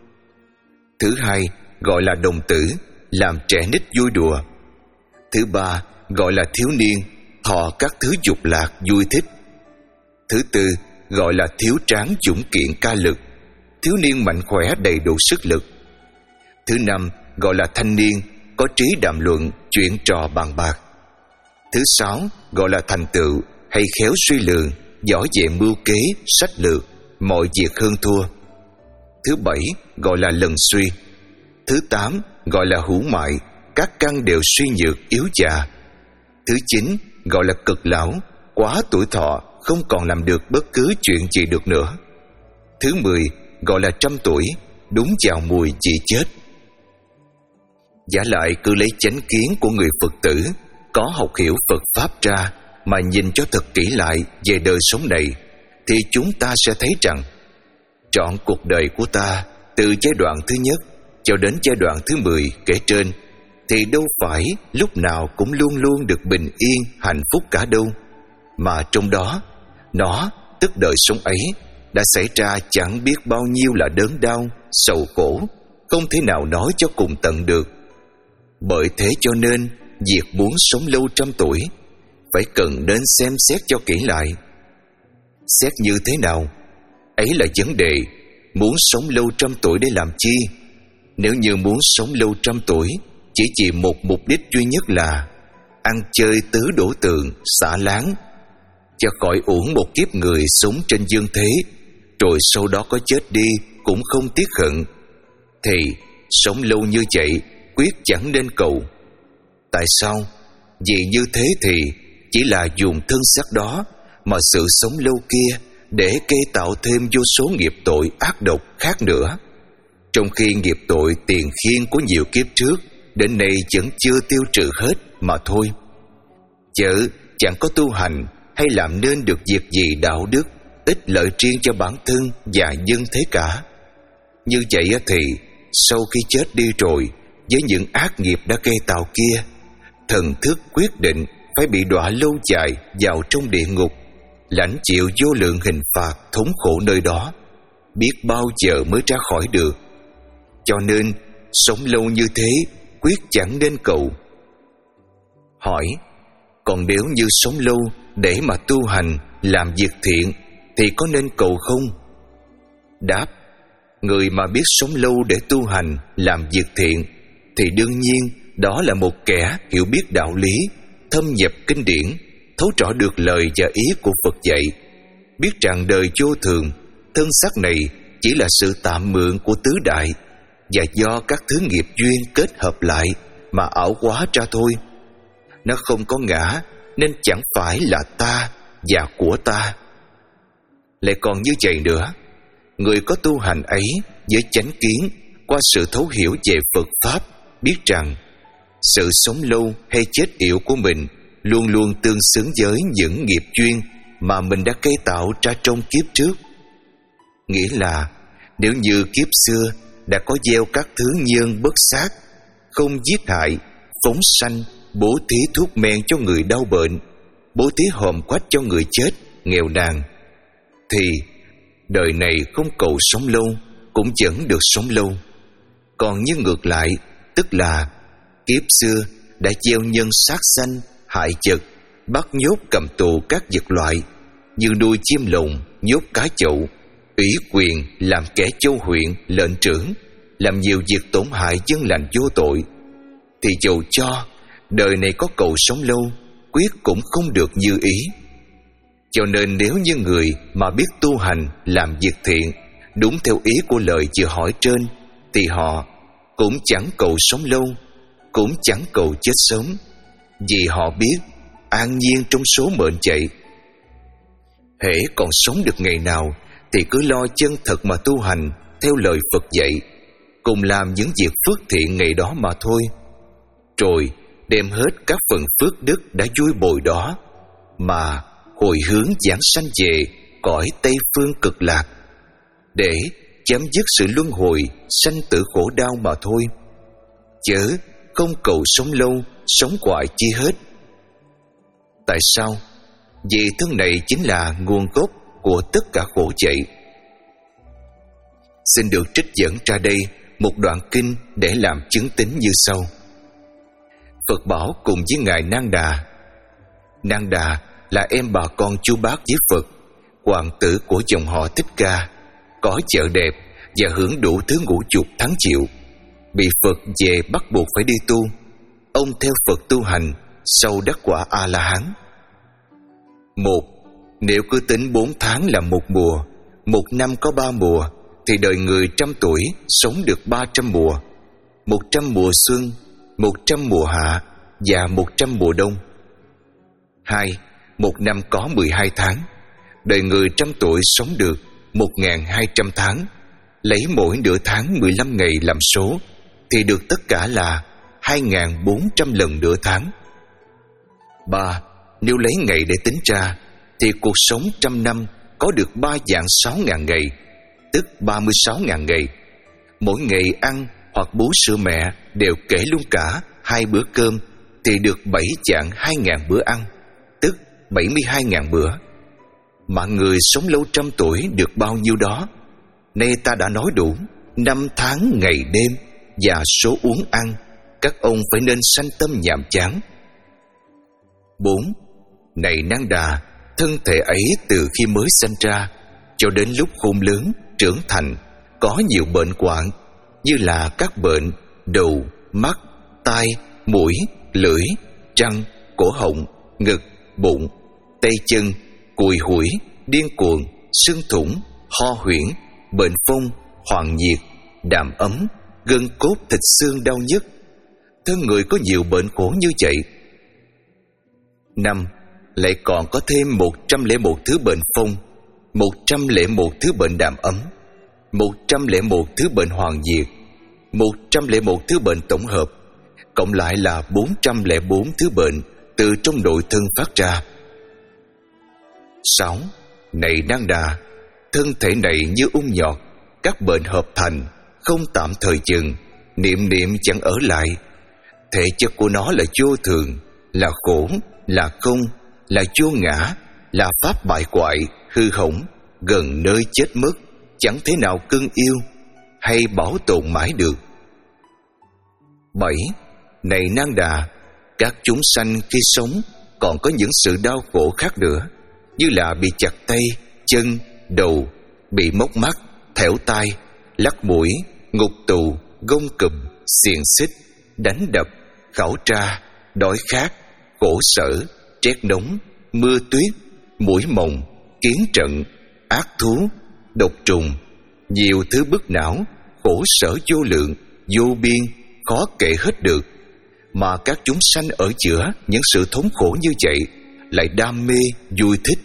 Thứ hai gọi là đồng tử, làm trẻ nít vui đùa. Thứ ba gọi là thiếu niên, thọ các thứ dục lạc vui thích. Thứ tư gọi là thiếu tráng dũng kiện ca lực, thiếu niên mạnh khỏe đầy đủ sức lực. Thứ năm gọi là thanh niên, có trí đàm luận, chuyện trò bàn bạc. Thứ sáu gọi là thành tựu, hay khéo suy lường, giỏi về mưu kế, sách lược, mọi việc hơn thua. Thứ bảy gọi là lần suy. Thứ tám gọi là hữu mại, các căn đều suy nhược, yếu già. Thứ chín gọi là cực lão, quá tuổi thọ, không còn làm được bất cứ chuyện gì được nữa. Thứ mười gọi là trăm tuổi, đúng vào mùi chỉ chết. Giả lại cứ lấy chánh kiến của người Phật tử có học hiểu Phật Pháp ra mà nhìn cho thật kỹ lại về đời sống này, thì chúng ta sẽ thấy rằng trọn cuộc đời của ta, từ giai đoạn thứ nhất cho đến giai đoạn thứ mười kể trên, thì đâu phải lúc nào cũng luôn luôn được bình yên, hạnh phúc cả đâu. Mà trong đó, nó, tức đời sống ấy, đã xảy ra chẳng biết bao nhiêu là đớn đau, sầu khổ, không thể nào nói cho cùng tận được. Bởi thế cho nên, việc muốn sống lâu trăm tuổi, phải cần đến xem xét cho kỹ lại. Xét như thế nào? Ấy là vấn đề. Muốn sống lâu trăm tuổi để làm chi? Nếu như muốn sống lâu trăm tuổi, chỉ chỉ một mục đích duy nhất là ăn chơi tứ đổ tường, xả láng, cho khỏi uổng một kiếp người sống trên dương thế, rồi sau đó có chết đi cũng không tiếc hận, thì sống lâu như vậy quyết chẳng nên cầu. Tại sao? Vì như thế thì chỉ là dùng thân xác đó mà sự sống lâu kia để gây tạo thêm vô số nghiệp tội ác độc khác nữa, trong khi nghiệp tội tiền khiên của nhiều kiếp trước đến nay vẫn chưa tiêu trừ hết mà thôi. Chớ chẳng có tu hành hay làm nên được việc gì đạo đức ích lợi riêng cho bản thân và dân thế cả. Như vậy thì sau khi chết đi rồi, với những ác nghiệp đã gây tạo kia, thần thức quyết định phải bị đọa lâu dài vào trong địa ngục, lãnh chịu vô lượng hình phạt thống khổ nơi đó, biết bao giờ mới ra khỏi được. Cho nên sống lâu như thế quyết chẳng nên cầu. Hỏi: còn nếu như sống lâu để mà tu hành, làm việc thiện thì có nên cầu không? Đáp: người mà biết sống lâu để tu hành, làm việc thiện thì đương nhiên đó là một kẻ hiểu biết đạo lý, thâm nhập kinh điển, thấu rõ được lời và ý của Phật dạy, biết rằng đời vô thường, thân xác này chỉ là sự tạm mượn của tứ đại, và do các thứ nghiệp duyên kết hợp lại mà ảo hóa ra thôi. Nó không có ngã, nên chẳng phải là ta và của ta. Lại còn như vậy nữa, người có tu hành ấy với chánh kiến, qua sự thấu hiểu về Phật Pháp, biết rằng sự sống lâu hay chết yểu của mình luôn luôn tương xứng với những nghiệp duyên mà mình đã gây tạo ra trong kiếp trước. Nghĩa là nếu như kiếp xưa đã có gieo các thứ nhân bất sát, không giết hại, phóng sanh, bố thí thuốc men cho người đau bệnh, bố thí hòm quách cho người chết, nghèo nàn, thì đời này không cầu sống lâu cũng vẫn được sống lâu. Còn như ngược lại, tức là kiếp xưa đã gieo nhân sát sanh, hại vật, bắt nhốt cầm tù các vật loại, như nuôi chim lồng, nhốt cá chậu, ủy quyền làm kẻ châu huyện, lệnh trưởng, làm nhiều việc tổn hại dân lành vô tội, thì dù cho đời này có cầu sống lâu, quyết cũng không được như ý. Cho nên nếu như người mà biết tu hành, làm việc thiện đúng theo ý của lời vừa hỏi trên, thì họ cũng chẳng cầu sống lâu, cũng chẳng cầu chết sớm, vì họ biết an nhiên trong số mệnh vậy. Hễ còn sống được ngày nào thì cứ lo chân thật mà tu hành theo lời Phật dạy, cùng làm những việc phước thiện ngày đó mà thôi, rồi đem hết các phần phước đức đã vui bồi đó mà hồi hướng giảng sanh về cõi Tây Phương Cực Lạc, để chấm dứt sự luân hồi sanh tử khổ đau mà thôi, chớ không cầu sống lâu, sống hoài chi hết. Tại sao? Vì thân này chính là nguồn gốc của tất cả khổ chạy. Xin được trích dẫn ra đây một đoạn kinh để làm chứng tín như sau. Phật bảo cùng với Ngài Nang Đà. Nang Đà là em bà con chú bác với Phật, hoàng tử của dòng họ Thích Ca, có vợ đẹp và hưởng đủ thứ ngũ dục thắng chịu. Bị Phật về bắt buộc phải đi tu. Ông theo Phật tu hành, sau đắc quả A-la-hán. Một, nếu cứ tính bốn tháng là một mùa, một năm có ba mùa, thì đời người trăm tuổi sống được ba trăm mùa. Một trăm mùa xuân, một trăm mùa hạ và một trăm mùa đông. Hai, một năm có mười hai tháng, đời người trăm tuổi sống được một nghìn hai trăm tháng. Lấy mỗi nửa tháng mười lăm ngày làm số, thì được tất cả là hai nghìn bốn trăm lần nửa tháng. Ba, nếu lấy ngày để tính ra, thì cuộc sống trăm năm có được ba vạn sáu ngàn ngày, tức ba mươi sáu ngàn ngày. Mỗi ngày ăn hoặc bú sữa mẹ đều kể luôn cả hai bữa cơm, thì được bảy vạn hai ngàn bữa ăn, tức bảy mươi hai ngàn bữa. Mà người sống lâu trăm tuổi được bao nhiêu đó? Nay ta đã nói đủ năm tháng ngày đêm và số uống ăn, các ông phải nên sanh tâm nhàm chán. Bốn, này Nang Đà, thân thể ấy từ khi mới sanh ra cho đến lúc khôn lớn trưởng thành có nhiều bệnh hoạn, như là các bệnh đầu, mắt, tai, mũi, lưỡi, răng, cổ họng, ngực, bụng, tay chân, cùi hủi, điên cuồng, xương thủng, ho huyễn, bệnh phong, hoạn nhiệt, đàm ấm, gân cốt thịt xương đau nhức. Thân người có nhiều bệnh khổ như vậy. Năm, lại còn có thêm một trăm lẻ một thứ bệnh phong, một trăm lẻ một thứ bệnh đàm ấm, một trăm lẻ một thứ bệnh hoàn diệt, một trăm lẻ một thứ bệnh tổng hợp, cộng lại là bốn trăm lẻ bốn thứ bệnh từ trong nội thân phát ra. Sáu, này Nang Đà, thân thể này như ung nhọt, các bệnh hợp thành, không tạm thời dừng, niệm niệm chẳng ở lại. Thể chất của nó là vô thường, là khổ, là không, là vô ngã, là pháp bại hoại, hư hỏng, gần nơi chết mất, chẳng thể nào cưng yêu hay bảo tồn mãi được. Bảy, này Nang Đà, các chúng sanh khi sống còn có những sự đau khổ khác nữa, như là bị chặt tay, chân, đầu, bị móc mắt, thẻo tai, lắc mũi, ngục tù, gông cùm, xiềng xích, đánh đập, khảo tra, đói khát, khổ sở, rét nóng, mưa tuyết, muỗi mồng, kiến trận, ác thú, độc trùng, nhiều thứ bức não, khổ sở vô lượng, vô biên, khó kể hết được. Mà các chúng sanh ở giữa những sự thống khổ như vậy lại đam mê, vui thích.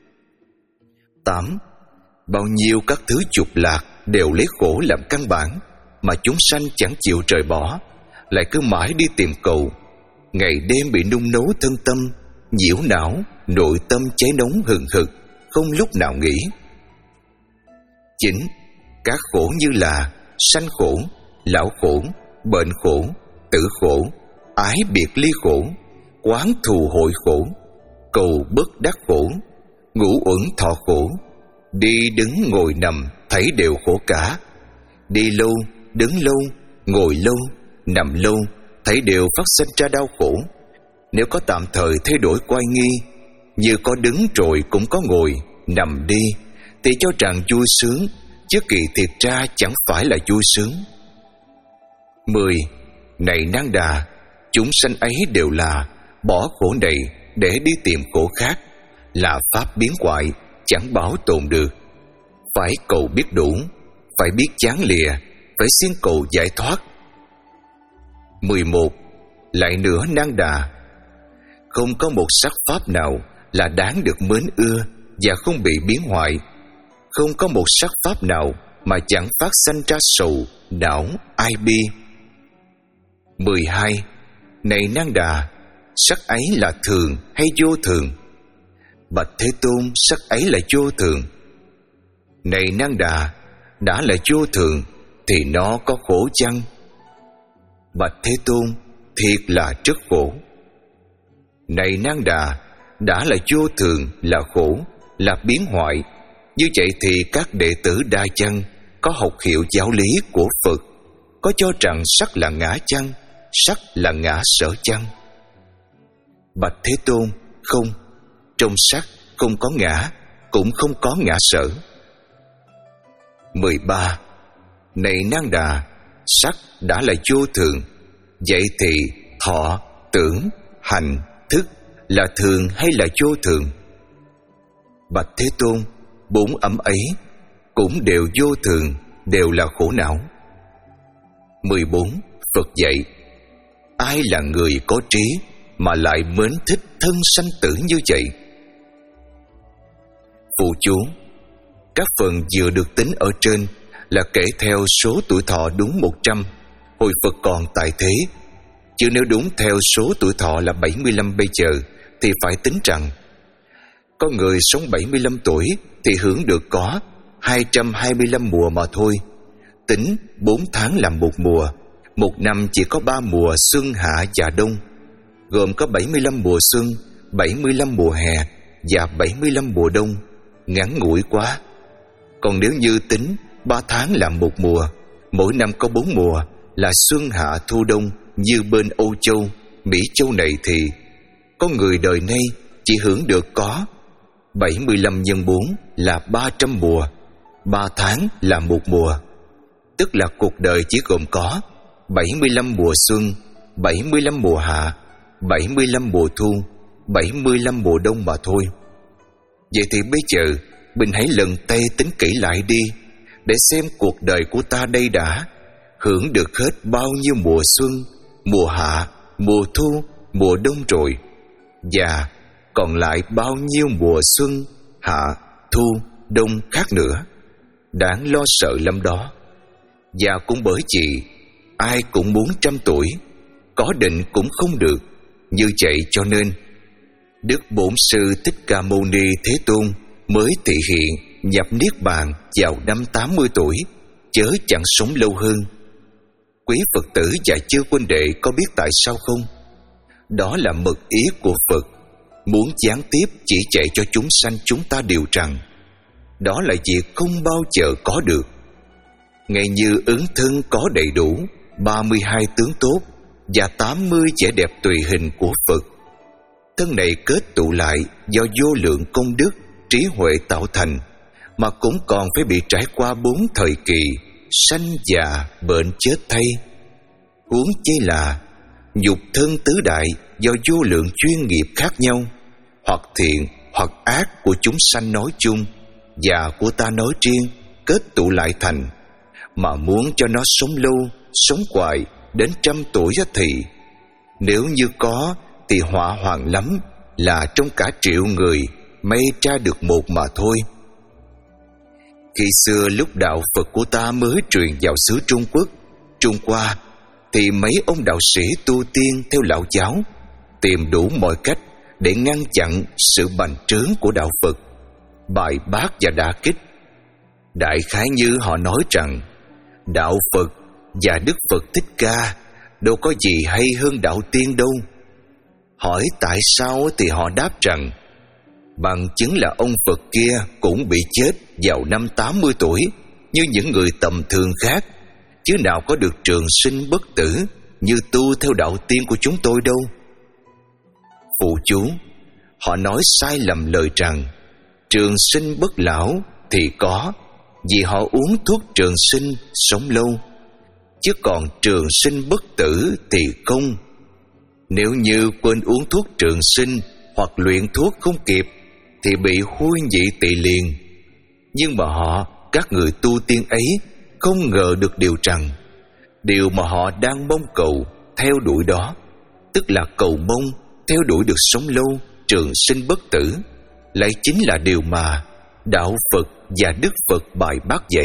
Tám. Bao nhiêu các thứ dục lạc đều lấy khổ làm căn bản, mà chúng sanh chẳng chịu rời bỏ, lại cứ mãi đi tìm cầu, ngày đêm bị nung nấu thân tâm, nhiễu não, nội tâm cháy nóng hừng hực, không lúc nào nghỉ. Chín. Các khổ như là sanh khổ, lão khổ, bệnh khổ, tử khổ, ái biệt ly khổ, quán thù hội khổ, cầu bất đắc khổ, ngủ uẩn thọ khổ, đi đứng ngồi nằm thấy đều khổ cả. Đi lâu, đứng lâu, ngồi lâu, nằm lâu thấy đều phát sinh ra đau khổ. Nếu có tạm thời thay đổi quay nghi, như có đứng rồi cũng có ngồi, nằm đi, thì cho rằng vui sướng, chứ kỳ thiệt ra chẳng phải là vui sướng. Mười. Này Nang Đà, chúng sanh ấy đều là bỏ khổ này để đi tìm khổ khác, là pháp biến hoại, chẳng bảo tồn được. Phải cầu biết đủ, phải biết chán lìa, phải xin cầu giải thoát. Mười một. Lại nữa Nang Đà, không có một sắc pháp nào là đáng được mến ưa và không bị biến hoại. Không có một sắc pháp nào mà chẳng phát sanh ra sầu, não, ai bi. Mười hai. Này Nang Đà, sắc ấy là thường hay vô thường? Bạch Thế Tôn, sắc ấy là vô thường. Này Nang Đà, đã là vô thường thì nó có khổ chăng? Bạch Thế Tôn, thiệt là rất khổ. Này Nang Đà, đã là vô thường, là khổ, là biến hoại, như vậy thì các đệ tử Đa Chăng có học hiệu giáo lý của Phật có cho rằng sắc là ngã chăng, sắc là ngã sở chăng? Bạch Thế Tôn, không, trong sắc không có ngã, cũng không có ngã sở. Mười ba. Này Nang Đà, sắc đã là vô thường, vậy thì thọ, tưởng, hành, thức là thường hay là vô thường? Bạch Thế Tôn, bốn ấm ấy cũng đều vô thường, đều là khổ não. Mười bốn. Phật dạy, ai là người có trí mà lại mến thích thân sanh tử như vậy? Phụ chú: các phần vừa được tính ở trên là kể theo số tuổi thọ đúng một trăm hồi Phật còn tại thế, chứ nếu đúng theo số tuổi thọ là bảy mươi lăm bây giờ thì phải tính rằng có người sống bảy mươi lăm tuổi thì hưởng được có hai trăm hai mươi lăm mùa mà thôi. Tính bốn tháng làm một mùa, một năm chỉ có ba mùa xuân hạ và đông, gồm có bảy mươi lăm mùa xuân, bảy mươi lăm mùa hè và bảy mươi lăm mùa đông, ngắn ngủi quá. Còn nếu như tính ba tháng làm một mùa, mỗi năm có bốn mùa là xuân hạ thu đông như bên Âu Châu, Mỹ Châu này thì có người đời nay chỉ hưởng được có bảy mươi lăm nhân bốn là ba trăm mùa, ba tháng là một mùa, tức là cuộc đời chỉ gồm có bảy mươi lăm mùa xuân, bảy mươi lăm mùa hạ, bảy mươi lăm mùa thu, bảy mươi lăm mùa đông mà thôi. Vậy thì bây giờ mình hãy lần tay tính kỹ lại đi, để xem cuộc đời của ta đây đã hưởng được hết bao nhiêu mùa xuân, mùa hạ, mùa thu, mùa đông rồi, và còn lại bao nhiêu mùa xuân, hạ, thu, đông khác nữa. Đáng lo sợ lắm đó. Và cũng bởi vì ai cũng muốn trăm tuổi, có định cũng không được. Như vậy cho nên Đức Bổn Sư Thích Ca Mâu Ni Thế Tôn mới thị hiện nhập Niết Bàn vào năm tám mươi tuổi, chớ chẳng sống lâu hơn. Quý Phật tử và chư huynh đệ có biết tại sao không? Đó là mật ý của Phật, muốn gián tiếp chỉ dạy cho chúng sanh chúng ta điều rằng đó là việc không bao giờ có được. Ngay như ứng thân có đầy đủ ba mươi hai tướng tốt và tám mươi vẻ đẹp tùy hình của Phật, thân này kết tụ lại do vô lượng công đức, trí huệ tạo thành, mà cũng còn phải bị trải qua bốn thời kỳ sanh già bệnh chết thay. Huống chi là nhục thân tứ đại do vô lượng chuyên nghiệp khác nhau, hoặc thiện hoặc ác của chúng sanh nói chung và của ta nói riêng, kết tụ lại thành, mà muốn cho nó sống lâu, sống hoài đến trăm tuổi thì nếu như có thì họa hoàng lắm, là trong cả triệu người may ra được một mà thôi. Khi xưa lúc đạo Phật của ta mới truyền vào xứ Trung Quốc, Trung Hoa, thì mấy ông đạo sĩ tu tiên theo lão giáo tìm đủ mọi cách để ngăn chặn sự bành trướng của đạo Phật, bài bác và đả kích. Đại khái như họ nói rằng đạo Phật và Đức Phật Thích Ca đâu có gì hay hơn đạo tiên đâu. Hỏi tại sao thì họ đáp rằng bằng chứng là ông Phật kia cũng bị chết vào năm tám mươi tuổi như những người tầm thường khác, chứ nào có được trường sinh bất tử như tu theo đạo tiên của chúng tôi đâu. Phụ chú, họ nói sai lầm lời rằng trường sinh bất lão thì có, vì họ uống thuốc trường sinh sống lâu, chứ còn trường sinh bất tử thì không. Nếu như quên uống thuốc trường sinh hoặc luyện thuốc không kịp thì bị hôi nhị tỵ liền. Nhưng mà họ, các người tu tiên ấy, không ngờ được điều rằng điều mà họ đang mong cầu theo đuổi đó, tức là cầu mong theo đuổi được sống lâu, trường sinh bất tử, lại chính là điều mà đạo Phật và Đức Phật bài bác dạy.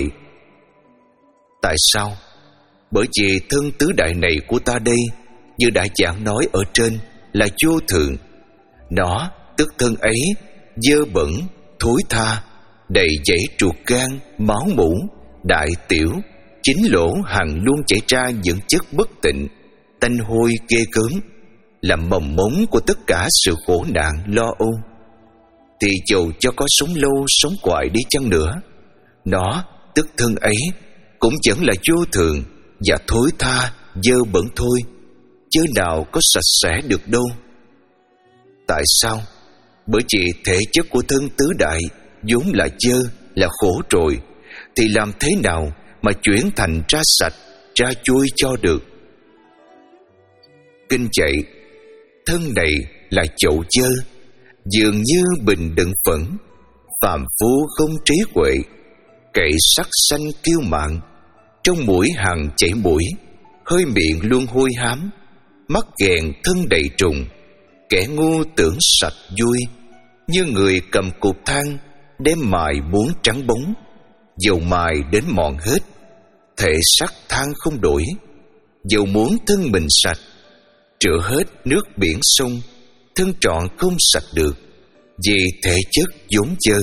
Tại sao? Bởi vì thân tứ đại này của ta đây, như đã giảng nói ở trên, là vô thượng. Nó, tức thân ấy, dơ bẩn, thối tha, đầy dẫy ruột gan, máu mủ, đại tiểu, chính lỗ hằng luôn chảy ra những chất bất tịnh, tanh hôi ghê gớm, làm mầm mống của tất cả sự khổ nạn lo âu. Thì dù cho có sống lâu sống hoài đi chăng nữa, nó, tức thân ấy, cũng vẫn là vô thường và thối tha, dơ bẩn thôi, chứ nào có sạch sẽ được đâu. Tại sao? Bởi vì thể chất của thân tứ đại vốn là dơ, là khổ rồi, thì làm thế nào mà chuyển thành ra sạch, ra chui cho được? Kinh dạy, thân này là chậu dơ, dường như bình đựng phẫn, phàm phu không trí huệ, cậy sắc xanh kiêu mạn, trong mũi hằng chảy mũi, hơi miệng luôn hôi hám, mắt ghèn thân đầy trùng, kẻ ngu tưởng sạch vui, như người cầm cục than đem mài muốn trắng bóng, dầu mài đến mòn hết, thể sắc than không đổi, dầu muốn thân mình sạch, rửa hết nước biển sông, thân trọn không sạch được, vì thể chất vốn dơ.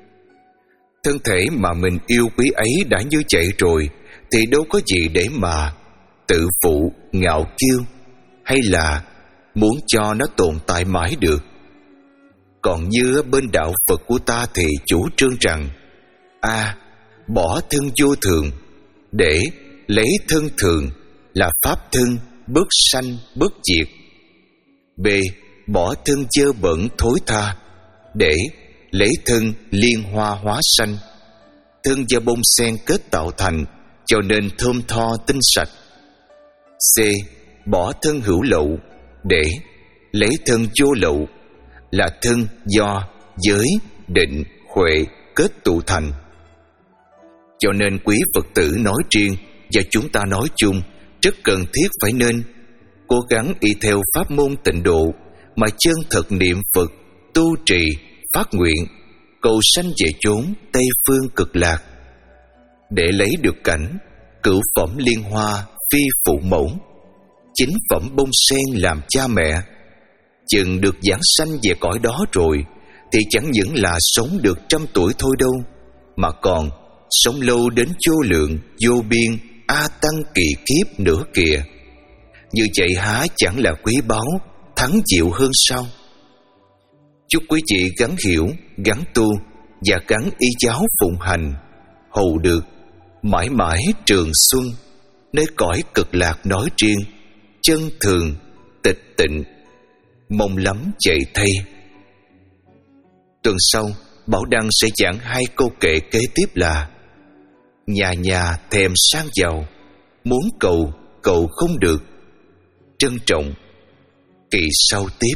Thân thể mà mình yêu quý ấy đã như vậy rồi, thì đâu có gì để mà tự phụ, ngạo kiêu, hay là muốn cho nó tồn tại mãi được. Còn như bên đạo Phật của ta thì chủ trương rằng A. Bỏ thân vô thường để lấy thân thường là pháp thân bất sanh bất diệt. B. Bỏ thân dơ bẩn thối tha để lấy thân liên hoa hóa sanh. Thân do bông sen kết tạo thành, cho nên thơm tho tinh sạch. C. Bỏ thân hữu lậu để lấy thân vô lậu, là thân do giới, định, huệ kết tụ thành. Cho nên quý Phật tử nói riêng và chúng ta nói chung rất cần thiết phải nên cố gắng y theo pháp môn tịnh độ mà chân thật niệm Phật, tu trì, phát nguyện, cầu sanh về chốn Tây Phương Cực Lạc, để lấy được cảnh cửu phẩm liên hoa phi phụ mẫu, chính phẩm bông sen làm cha mẹ. Chừng được giảng sanh về cõi đó rồi thì chẳng những là sống được trăm tuổi thôi đâu, mà còn sống lâu đến vô lượng, vô biên, a tăng kỳ kiếp nữa kìa. Như vậy há chẳng là quý báu, thắng diệu hơn sao? Chúc quý vị gắng hiểu, gắng tu và gắng y giáo phụng hành, hầu được mãi mãi trường xuân, nơi cõi Cực Lạc nói riêng, chân thường, tịch tịnh. Mong lắm vậy thay. Tuần sau, Bảo Đăng sẽ giảng hai câu kệ kế tiếp là: nhà nhà thèm sang giàu, muốn cầu cầu không được, trân trọng. Kỳ sau tiếp.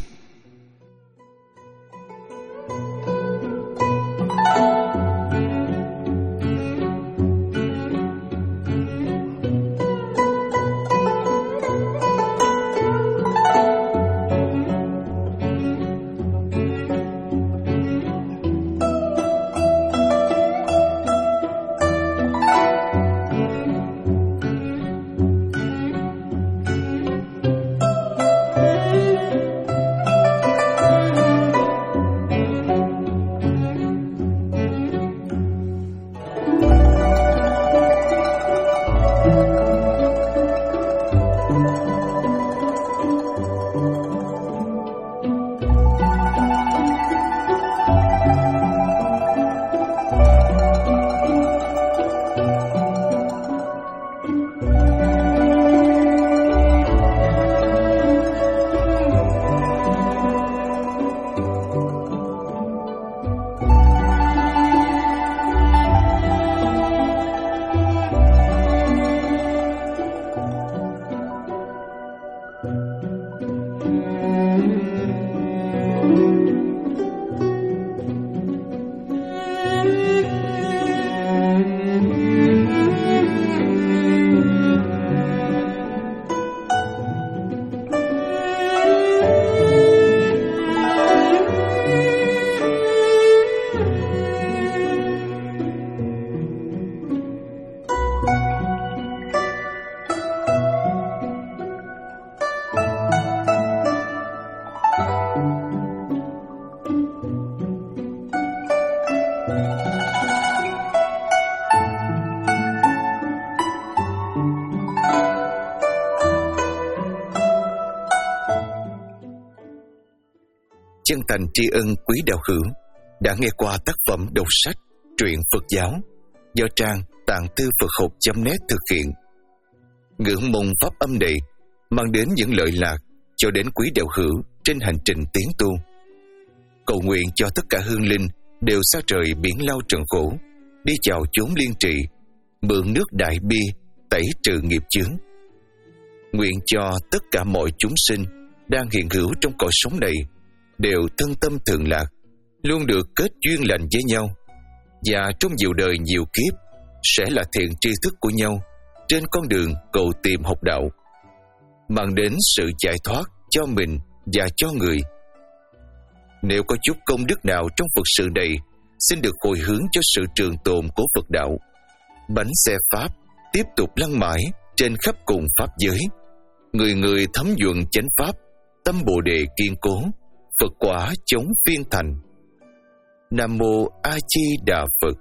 Chân thành tri ân quý đạo hữu đã nghe qua tác phẩm đọc sách truyện Phật giáo do trang tạng thư Phật học chấm net thực hiện. Ngưỡng mong pháp âm này mang đến những lợi lạc cho đến quý đạo hữu trên hành trình tiến tu. Cầu nguyện cho tất cả hương linh đều xa trời biển lao trần khổ, đi chào chốn liên trị, mượn nước đại bi tẩy trừ nghiệp chướng. Nguyện cho tất cả mọi chúng sinh đang hiện hữu trong cõi sống này đều thân tâm thường lạc, luôn được kết duyên lành với nhau, và trong nhiều đời nhiều kiếp sẽ là thiện tri thức của nhau trên con đường cầu tìm học đạo, mang đến sự giải thoát cho mình và cho người. Nếu có chút công đức nào trong Phật sự này, xin được hồi hướng cho sự trường tồn của Phật đạo. Bánh xe Pháp tiếp tục lăn mãi trên khắp cùng Pháp giới, người người thấm nhuận chánh Pháp, tâm Bồ Đề kiên cố, Phật quả chống phiên thành. Nam Mô A Di Đà Phật.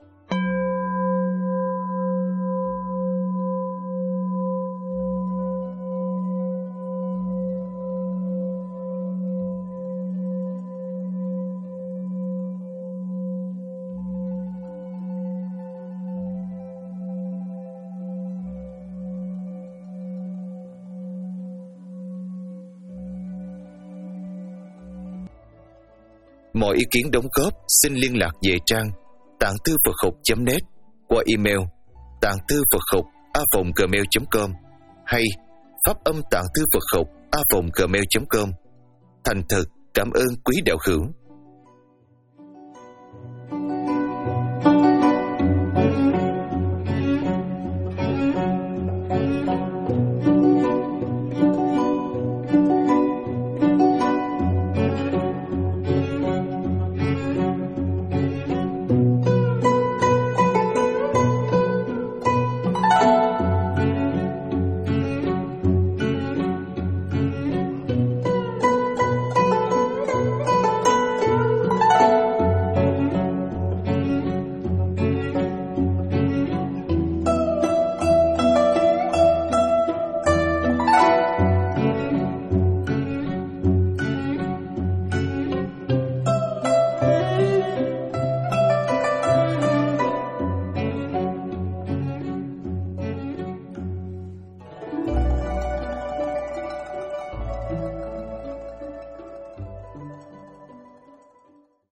Mọi ý kiến đóng góp xin liên lạc về trang tạng thư Phật học chấm net qua email tạng thư Phật học a còng gmail chấm com hay pháp âm tạng thư Phật học a còng gmail chấm com. Thành thật cảm ơn quý đạo hữu.